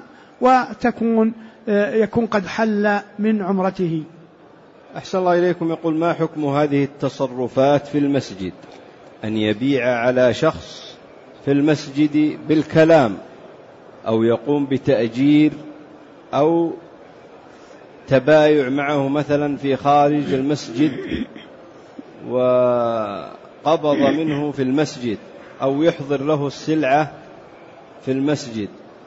يكون قد حل من عمرته. أحسن الله إليكم. يقول: ما حكم هذه التصرفات في المسجد؟ أن يبيع على شخص في المسجد بالكلام، أو يقوم بتأجير، أو تبايع معه مثلا في خارج المسجد وقبض منه في المسجد، أو يحضر له السلعة في المسجد،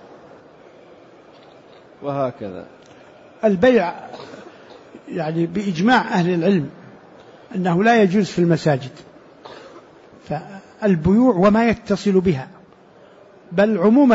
وهكذا. البيع بإجماع أهل العلم أنه لا يجوز في المساجد، فالبيوع وما يتصل بها، بل عموم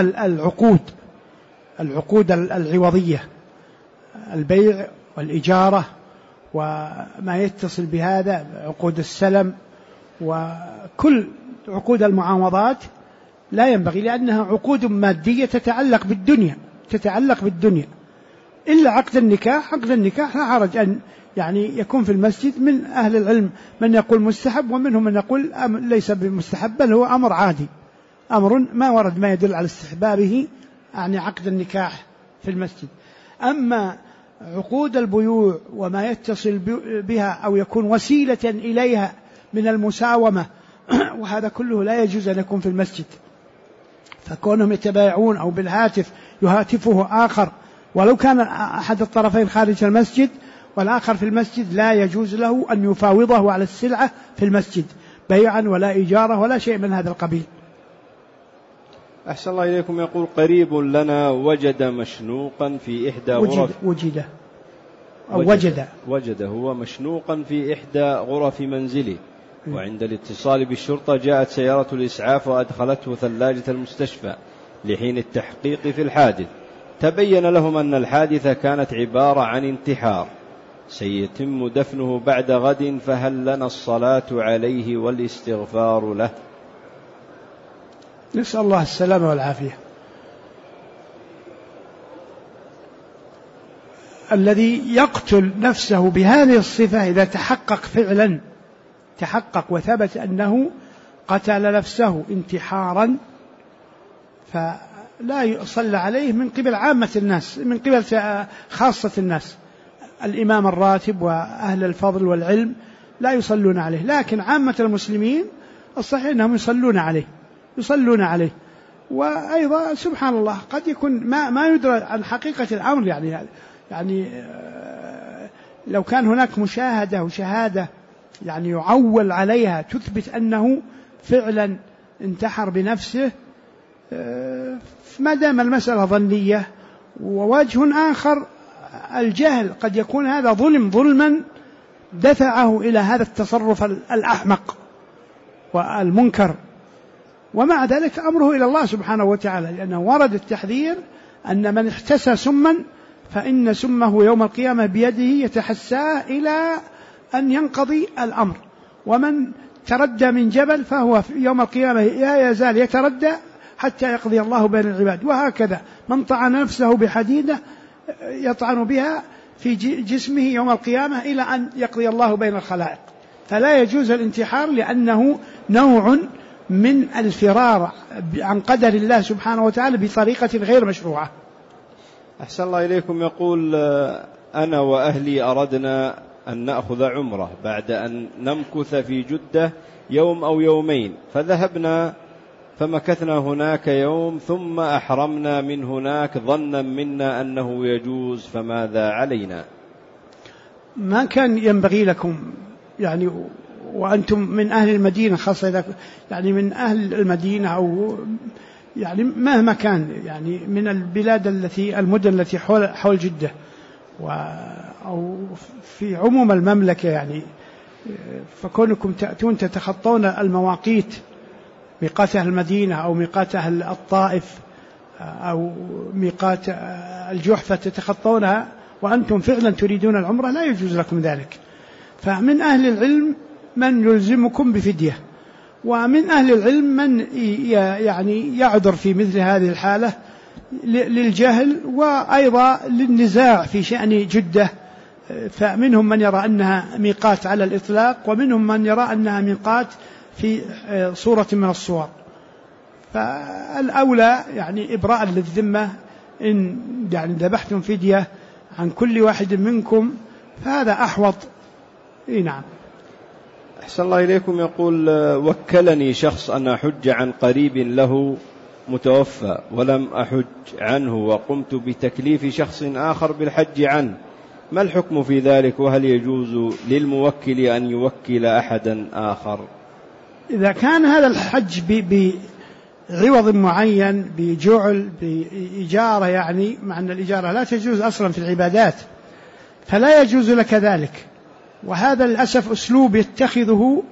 العقود العوضية، البيع والإجارة وما يتصل بهذا، عقود السلم وكل عقود المعاوضات لا ينبغي، لأنها عقود مادية تتعلق بالدنيا، إلا عقد النكاح. عقد النكاح لا حرج أن يكون في المسجد. من أهل العلم من يقول مستحب، ومنهم من يقول ليس بمستحب، بل هو أمر عادي، أمر ما ورد ما يدل على استحبابه، عقد النكاح في المسجد. أما عقود البيوع وما يتصل بها أو يكون وسيلة إليها من المساومة وهذا كله لا يجوز أن يكون في المسجد. فكونهم يتبايعون أو بالهاتف يهاتفه آخر، ولو كان أحد الطرفين خارج المسجد والآخر في المسجد، لا يجوز له أن يفاوضه على السلعة في المسجد بيعا ولا إجارة ولا شيء من هذا القبيل. أحسن الله إليكم. يقول: قريب لنا وجد مشنوقا في إحدى غرف وجد هو مشنوقا في إحدى غرف منزله، وعند الاتصال بالشرطة جاءت سيارة الإسعاف وأدخلته ثلاجة المستشفى لحين التحقيق في الحادث. تبين لهم أن الحادثة كانت عبارة عن انتحار، سيتم دفنه بعد غد، فهل لنا الصلاة عليه والاستغفار له؟ نسأل الله السلامة والعافية. الذي يقتل نفسه بهذه الصفة إذا تحقق فعلا، تحقق وثبت أنه قتل نفسه انتحارا، فلا يصلى عليه من قبل عامة الناس، من قبل خاصة الناس. الإمام الراتب وأهل الفضل والعلم لا يصلون عليه، لكن عامة المسلمين الصحيح أنهم يصلون عليه. وأيضا سبحان الله قد يكون ما يدرى عن حقيقة الأمر، يعني لو كان هناك مشاهدة وشهادة يعني يعول عليها تثبت أنه فعلا انتحر بنفسه، ما دام المسألة ظنية. ووجه آخر الجهل، قد يكون هذا ظلما دفعه إلى هذا التصرف الأحمق والمنكر، ومع ذلك أمره إلى الله سبحانه وتعالى، لأنه ورد التحذير أن من احتسى سما فإن سمه يوم القيامة بيده يتحساه إلى أن ينقضي الأمر، ومن تردى من جبل فهو يوم القيامة لا يزال يتردى حتى يقضي الله بين العباد. وهكذا من طعن نفسه بحديدة يطعن بها في جسمه يوم القيامة إلى أن يقضي الله بين الخلائق. فلا يجوز الانتحار، لأنه نوع من الفرار عن قدر الله سبحانه وتعالى بطريقة غير مشروعة. أحسن الله إليكم. يقول: أنا وأهلي أردنا أن نأخذ عمرة بعد أن نمكث في جدة يوم أو يومين، فذهبنا فمكثنا هناك يوم ثم أحرمنا من هناك ظنا منا أنه يجوز، فماذا علينا؟ ما كان ينبغي لكم يعني، وأنتم من أهل المدينة خاصة إذا يعني من أهل المدينة أو يعني مهما كان يعني من البلاد المدن التي حول جدة أو في عموم المملكة، يعني فكونكم تأتون تتخطون المواقيت، ميقات أهل المدينة أو ميقات أهل الطائف أو ميقات الجحفة تتخطونها وأنتم فعلا تريدون العمرة، لا يجوز لكم ذلك. فمن أهل العلم من يلزمكم بفدية، ومن أهل العلم من يعني يعذر في مثل هذه الحالة للجهل وأيضا للنزاع في شأن جدة، فمنهم من يرى أنها ميقات على الإطلاق، ومنهم من يرى أنها ميقات في صورة من الصور. فالأولى يعني إبراء للذمة، إن يعني ذبحتم فدية عن كل واحد منكم فهذا أحوط. نعم. أحسن الله إليكم. يقول: وكلني شخص أن أحج عن قريب له متوفى ولم أحج عنه، وقمت بتكليف شخص آخر بالحج عنه، ما الحكم في ذلك؟ وهل يجوز للموكل أن يوكل أحدا آخر؟ إذا كان هذا الحج بعوض معين، بجعل، بإجارة، يعني مع أن الإجارة لا تجوز أصلا في العبادات، فلا يجوز لك ذلك. وهذا للأسف أسلوب يتخذه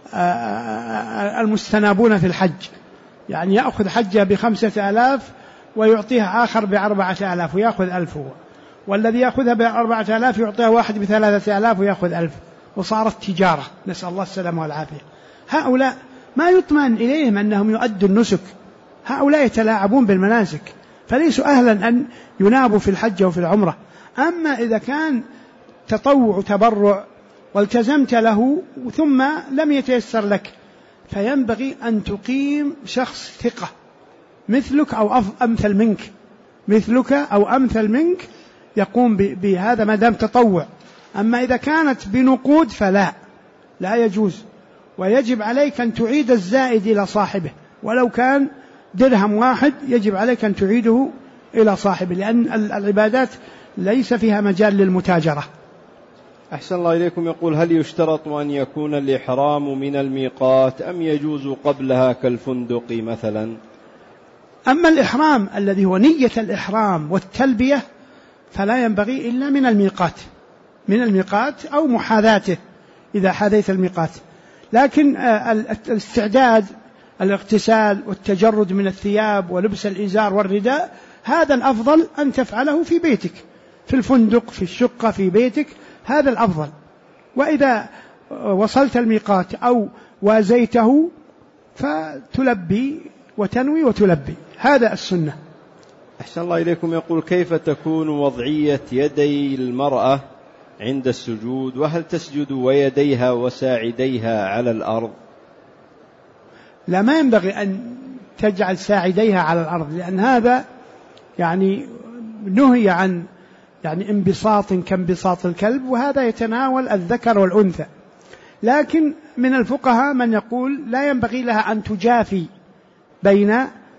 المستنابون في الحج، يعني يأخذ حجة ب5,000 ويعطيها آخر ب4,000 ويأخذ 1,000 هو، والذي يأخذها ب4,000 يعطيها واحد ب3,000 ويأخذ 1,000، وصارت تجارة، نسأل الله السلامة والعافية. هؤلاء ما يطمئن إليهم أنهم يؤدوا النسك، هؤلاء يتلاعبون بالمناسك، فليسوا أهلا أن ينابوا في الحج وفي العمرة. أما إذا كان تطوع تبرع والتزمت له ثم لم يتيسر لك، فينبغي أن تقيم شخص ثقة مثلك أو أمثل منك، مثلك أو أمثل منك يقوم بهذا ما دام تطوع. أما إذا كانت بنقود فلا يجوز، ويجب عليك أن تعيد الزائد إلى صاحبه، ولو كان درهم واحد يجب عليك أن تعيده إلى صاحبه، لأن العبادات ليس فيها مجال للمتاجرة. أحسن الله إليكم. يقول: هل يشترط أن يكون الإحرام من الميقات أم يجوز قبلها كالفندق مثلا؟ أما الإحرام الذي هو نية الإحرام والتلبية فلا ينبغي إلا من الميقات أو محاذاته إذا حاذيت الميقات. لكن الاستعداد، الاغتسال والتجرد من الثياب ولبس الإزار والرداء، هذا الأفضل أن تفعله في بيتك، في الفندق، في الشقة، في بيتك، هذا الأفضل. وإذا وصلت الميقات أو وازيته فتلبي وتنوي وتلبي، هذا السنة. أحسن الله إليكم. يقول: كيف تكون وضعية يدي المرأة عند السجود؟ وهل تسجد ويديها وساعديها على الأرض؟ لا، ما ينبغي أن تجعل ساعديها على الأرض، لأن هذا يعني نهي عن انبساط كانبساط الكلب، وهذا يتناول الذكر والأنثى. لكن من الفقهاء من يقول لا ينبغي لها أن تجافي بين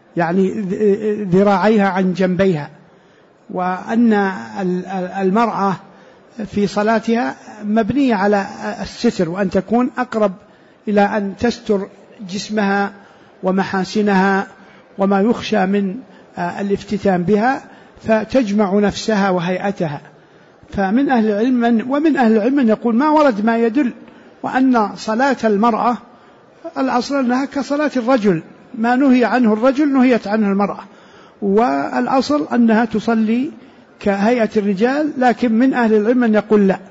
ذراعيها عن جنبيها، وأن المرأة في صلاتها مبنية على الستر، وأن تكون أقرب إلى أن تستر جسمها ومحاسنها وما يخشى من الافتتان بها، فتجمع نفسها وهيئتها. فمن أهل العلم ومن أهل العلم من يقول ما ورد ما يدل، وأن صلاة المرأة الأصل أنها كصلاة الرجل، ما نهي عنه الرجل نهيت عنه المرأة، والأصل أنها تصلي كهيئة الرجال. لكن من أهل العلم من يقول لا،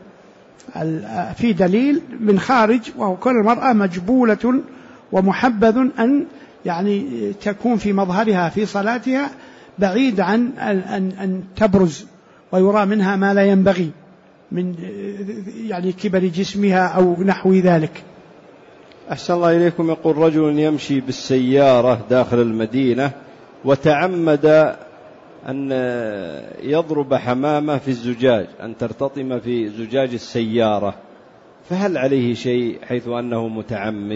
في دليل من خارج، وهو كل المرأة مجبولة ومحبذ أن تكون في مظهرها في صلاتها بعيد عن أن تبرز ويرى منها ما لا ينبغي من كبر جسمها أو نحو ذلك. أحسن الله إليكم. يقول: رجل يمشي بالسيارة داخل المدينة وتعمد أن يضرب حمامة في الزجاج، أن ترتطم في زجاج السيارة، فهل عليه شيء حيث أنه متعمد؟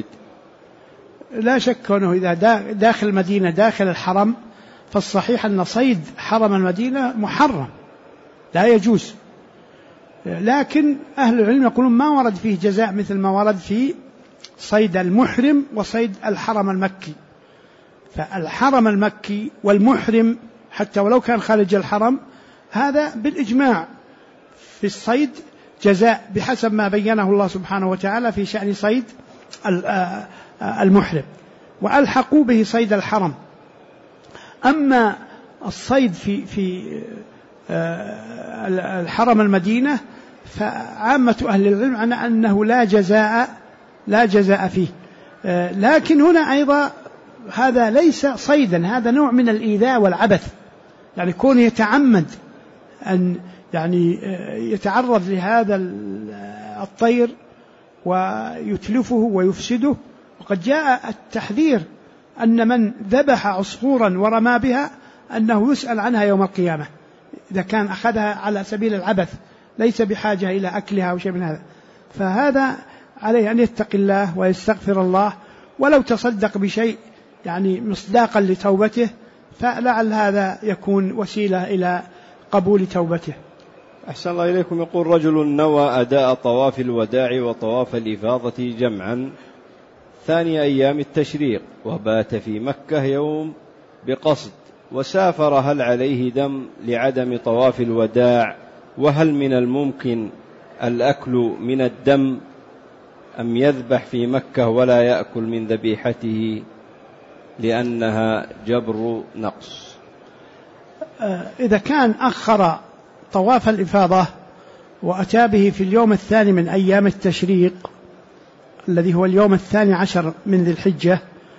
لا شك أنه إذا داخل المدينة داخل الحرم فالصحيح أن صيد حرم المدينة محرم لا يجوز. لكن أهل العلم يقولون ما ورد فيه جزاء مثل ما ورد في صيد المحرم وصيد الحرم المكي. فالحرم المكي والمحرم حتى ولو كان خارج الحرم هذا بالإجماع في الصيد جزاء بحسب ما بينه الله سبحانه وتعالى في شأن صيد المحرم، وألحقوا به صيد الحرم. أما الصيد في الحرم المدينة فعامة أهل العلم عن أنه لا جزاء فيه. لكن هنا أيضا هذا ليس صيدا، هذا نوع من الإيذاء والعبث، كونه يتعمد أن يتعرض لهذا الطير ويتلفه ويفسده. وقد جاء التحذير أن من ذبح عصفورا ورمى بها أنه يسأل عنها يوم القيامة إذا كان أخذها على سبيل العبث ليس بحاجة إلى أكلها أو شيء من هذا. فهذا عليه أن يتقي الله ويستغفر الله، ولو تصدق بشيء مصداقا لتوبته فلعل هذا يكون وسيلة إلى قبول توبته. أحسن الله إليكم. يقول: رجل نوى أداء طواف الوداع وطواف الإفاضة جمعا ثاني أيام التشريق وبات في مكة يوم بقصد وسافر، هل عليه دم لعدم طواف الوداع؟ وهل من الممكن الأكل من الدم أم يذبح في مكة ولا يأكل من ذبيحته لأنها جبر نقص؟ إذا كان أخر طواف الإفاضة وأتى به في اليوم الثاني من أيام التشريق الذي هو اليوم 12 من ذي الحجة،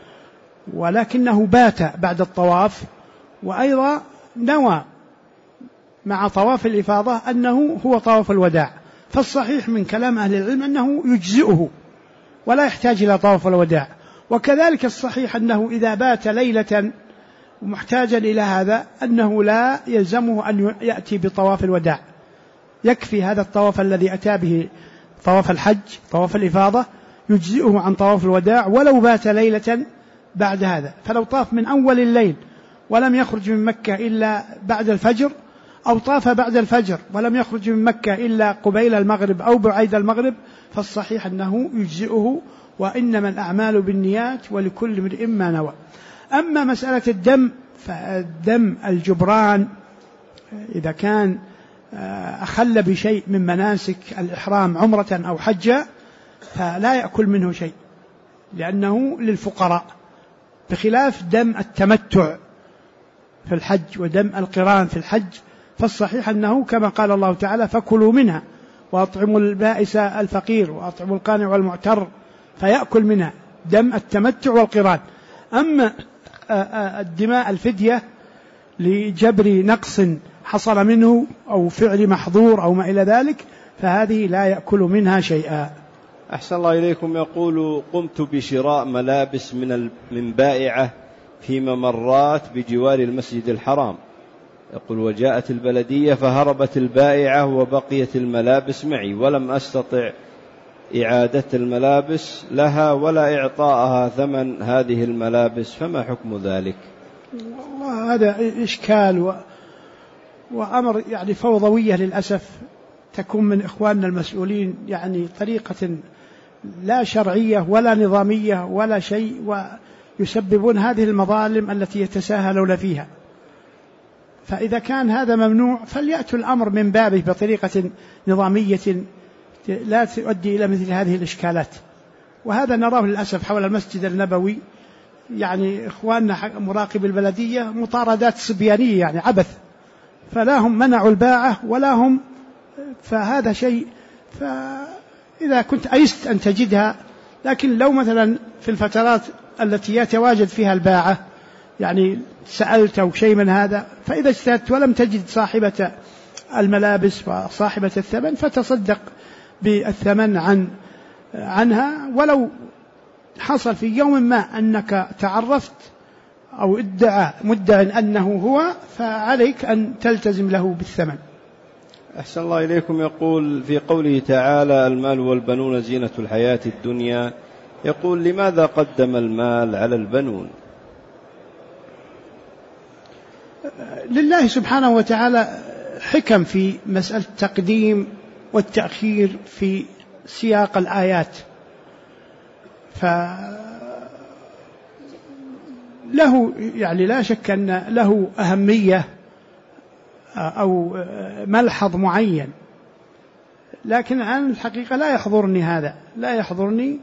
ولكنه بات بعد الطواف وأيضا نوى مع طواف الإفاضة أنه هو طواف الوداع، فالصحيح من كلام أهل العلم أنه يجزئه ولا يحتاج إلى طواف الوداع. وكذلك الصحيح أنه إذا بات ليلة محتاجا إلى هذا أنه لا يلزمه أن يأتي بطواف الوداع، يكفي هذا الطواف الذي أتى به طواف الحج طواف الإفاضة يجزئه عن طواف الوداع ولو بات ليلة بعد هذا. فلو طاف من أول الليل ولم يخرج من مكة إلا بعد الفجر، أو طاف بعد الفجر ولم يخرج من مكة إلا قبيل المغرب أو بعيد المغرب، فالصحيح أنه يجزئه، وإنما الأعمال بالنيات ولكل امرئ ما نوى. أما مسألة الدم فالدم الجبران إذا كان أخل بشيء من مناسك الإحرام عمرة أو حجة فلا يأكل منه شيء لأنه للفقراء، بخلاف دم التمتع في الحج ودم القران في الحج، فالصحيح أنه كما قال الله تعالى: فكلوا منها وأطعموا البائس الفقير وأطعموا القانع والمعتر، فيأكل منها دم التمتع والقران. أما الدماء الفدية لجبر نقص حصل منه أو فعل محظور أو ما إلى ذلك، فهذه لا يأكل منها شيئا. أحسن الله إليكم. يقول: قمت بشراء ملابس من بائعة في ممرات بجوار المسجد الحرام. يقول: وجاءت البلدية فهربت البائعة وبقيت الملابس معي، ولم أستطع إعادة الملابس لها ولا إعطاءها ثمن هذه الملابس، فما حكم ذلك؟ والله هذا إشكال وأمر يعني فوضوية للأسف تكون من إخواننا المسؤولين، يعني طريقة لا شرعية ولا نظامية ولا شيء، ويسببون هذه المظالم التي يتساهلون فيها. فإذا كان هذا ممنوع فليأتوا الأمر من بابه بطريقة نظامية لا تؤدي إلى مثل هذه الإشكالات. وهذا نراه للأسف حول المسجد النبوي، يعني إخواننا مراقب البلدية مطاردات صبيانية، يعني عبث، فلا هم منعوا الباعة ولا هم، فهذا شيء. فإذا كنت أيست أن تجدها، لكن لو مثلا في الفترات التي يتواجد فيها الباعة يعني سألت أو شيء من هذا، فإذا اجتهدت ولم تجد صاحبة الملابس وصاحبة الثمن فتصدق بالثمن عنها. ولو حصل في يوم ما أنك تعرفت أو مدعي أنه هو، فعليك أن تلتزم له بالثمن. أحسن الله إليكم. يقول: في قوله تعالى: المال والبنون زينة الحياة الدنيا، يقول: لماذا قدم المال على البنون؟ لله سبحانه وتعالى حكم في مسألة التقديم والتأخير في سياق الآيات، فله يعني لا شك أن له أهمية أو ملحظ معين، لكن أنا الحقيقة لا يحضرني هذا، لا يحضرني.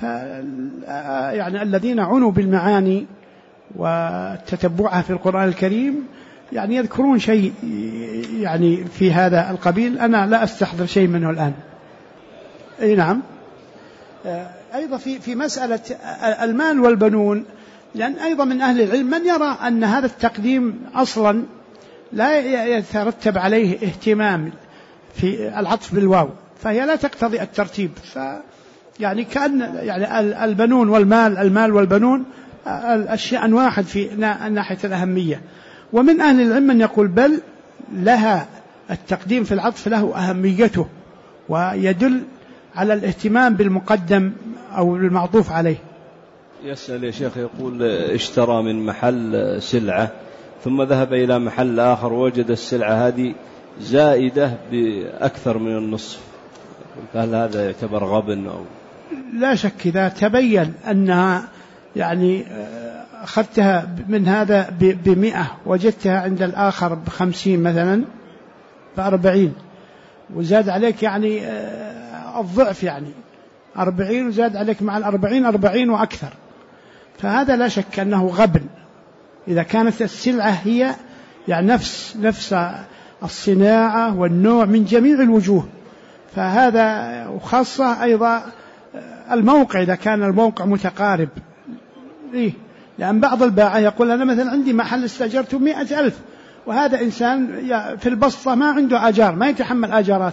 يعني الذين عنوا بالمعاني وتتبعها في القرآن الكريم يعني يذكرون شيء يعني في هذا القبيل، أنا لا أستحضر شيء منه الآن. أي نعم. أيضا في مسألة المال والبنون، لأن أيضا من أهل العلم من يرى أن هذا التقديم أصلا لا يترتب عليه اهتمام في العطف بالواو، فهي لا تقتضي الترتيب، يعني كأن يعني البنون والمال، المال والبنون الأشياء واحد في ناحية الأهمية. ومن أهل العلم من يقول بل لها التقديم في العطف له أهميته ويدل على الاهتمام بالمقدم أو المعطوف عليه. يسأل يا شيخ، يقول: اشترى من محل سلعة ثم ذهب إلى محل آخر ووجد السلعة هذه زائدة بأكثر من النصف، هل هذا يعتبر غبن أو؟ لا شك إذا تبين أنها يعني أخذتها من هذا ب100 وجدتها عند الآخر ب50 مثلا ب40 وزاد عليك يعني الضعف، يعني 40 وزاد عليك مع 40 وأكثر، فهذا لا شك أنه غبن. إذا كانت السلعة هي يعني نفس الصناعة والنوع من جميع الوجوه، فهذا وخاصة أيضا الموقع، إذا كان الموقع متقارب. لأن بعض الباعة يقول أنا مثلا عندي محل استأجرته 100,000 وهذا إنسان في البسطة ما عنده آجار، ما يتحمل آجارات،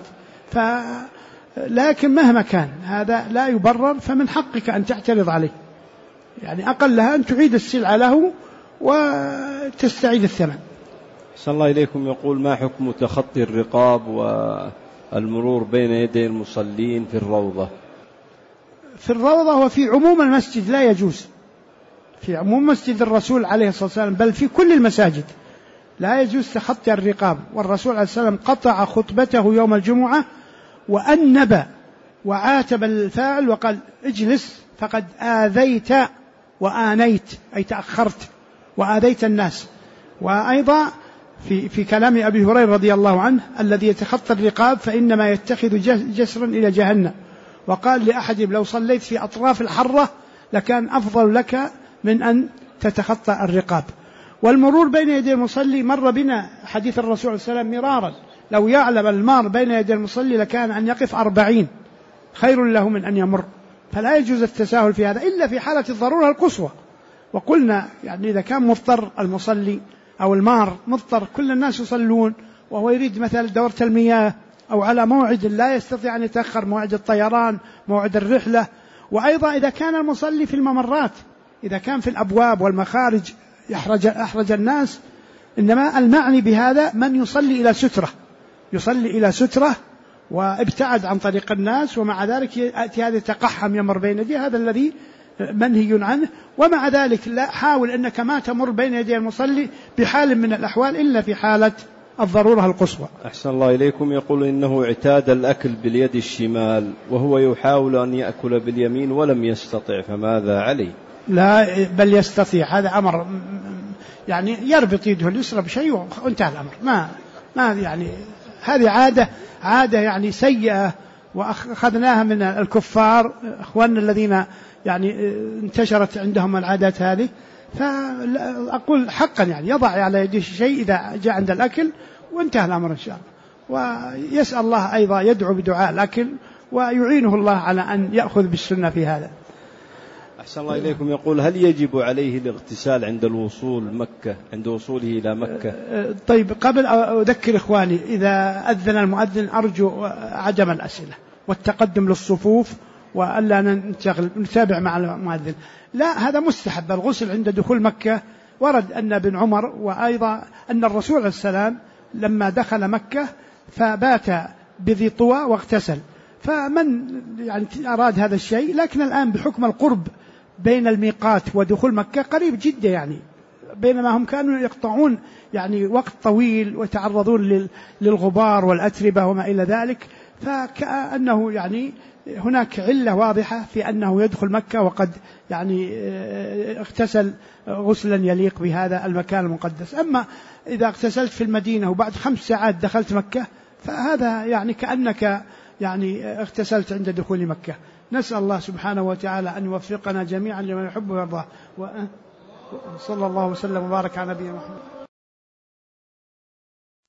لكن مهما كان هذا لا يبرر، فمن حقك أن تعترض عليه، يعني أقلها أن تعيد السلعة له وتستعيد الثمن. صلى الله إليكم. يقول: ما حكم تخطي الرقاب والمرور بين يدي المصلين في الروضة؟ في الروضة وفي عموم المسجد لا يجوز، في عموم مسجد الرسول عليه الصلاة والسلام، بل في كل المساجد لا يجوز تخطي الرقاب. والرسول عليه الصلاة والسلام قطع خطبته يوم الجمعة وأنب وعاتب الفاعل وقال: اجلس فقد آذيت وآنيت، أي تأخرت وآذيت الناس. وأيضا في كلام أبي هريرة رضي الله عنه: الذي يتخطى الرقاب فإنما يتخذ جسرا إلى جهنم. وقال لأحدهم: لو صليت في أطراف الحرة لكان أفضل لك من أن تتخطى الرقاب. والمرور بين يدي المصلي مر بنا حديث الرسول صلى الله عليه وسلم مرارا: لو يعلم المار بين يدي المصلي لكان أن يقف 40 خير له من أن يمر. فلا يجوز التساهل في هذا إلا في حالة الضرورة القصوى. وقلنا يعني إذا كان مضطر المصلي أو المار مضطر، كل الناس يصلون وهو يريد مثلا دورة المياه أو على موعد لا يستطيع أن يتأخر، موعد الطيران، موعد الرحلة. وأيضا إذا كان المصلي في الممرات، إذا كان في الأبواب والمخارج أحرج الناس، إنما المعني بهذا من يصلي إلى سترة وابتعد عن طريق الناس، ومع ذلك يأتي هذا يتقحم يمر بين يديه، هذا الذي منهي عنه. ومع ذلك لا، حاول أنك ما تمر بين يدي المصلي بحال من الأحوال إلا في حالة الضرورة القصوى. أحسن الله إليكم. يقول إنه اعتاد الأكل باليد الشمال وهو يحاول أن يأكل باليمين ولم يستطع، فماذا عليه؟ لا بل يستطيع، هذا أمر يعني يربط يده اليسرى بشيء وانتهى الأمر. ما يعني هذه عادة يعني سيئة، وأخذناها من الكفار أخواننا الذين يعني انتشرت عندهم العادات هذه. فأقول حقا يعني يضع على يده شيء إذا جاء عند الأكل وانتهى الأمر إن شاء الله. ويسأل الله أيضا، يدعو بدعاء الأكل ويعينه الله على أن يأخذ بالسنة في هذا. أحسن الله إليكم. يقول هل يجب عليه الاغتسال عند وصوله إلى مكة؟ طيب، قبل أذكر إخواني، إذا أذن المؤذن أرجو عدم الأسئلة والتقدم للصفوف وألا نتابع مع المؤذن. لا، هذا مستحب الغسل عند دخول مكة. ورد أن ابن عمر وأيضا أن الرسول عليه السلام لما دخل مكة فبات بذي طوى واغتسل، فمن يعني أراد هذا الشيء. لكن الآن بحكم القرب بين الميقات ودخول مكة قريب جدا، يعني بينما هم كانوا يقطعون يعني وقت طويل ويتعرضون للغبار والأتربة وما إلى ذلك، فكأنه يعني هناك علة واضحة في أنه يدخل مكة وقد يعني اغتسل غسلا يليق بهذا المكان المقدس. أما إذا اغتسلت في المدينة وبعد 5 ساعات دخلت مكة، فهذا يعني كأنك يعني اغتسلت عند دخول مكة. نسأل الله سبحانه وتعالى أن يوفقنا جميعا لما يحبه ويرضاه، وصلى الله وسلم وبارك على نبينا محمد.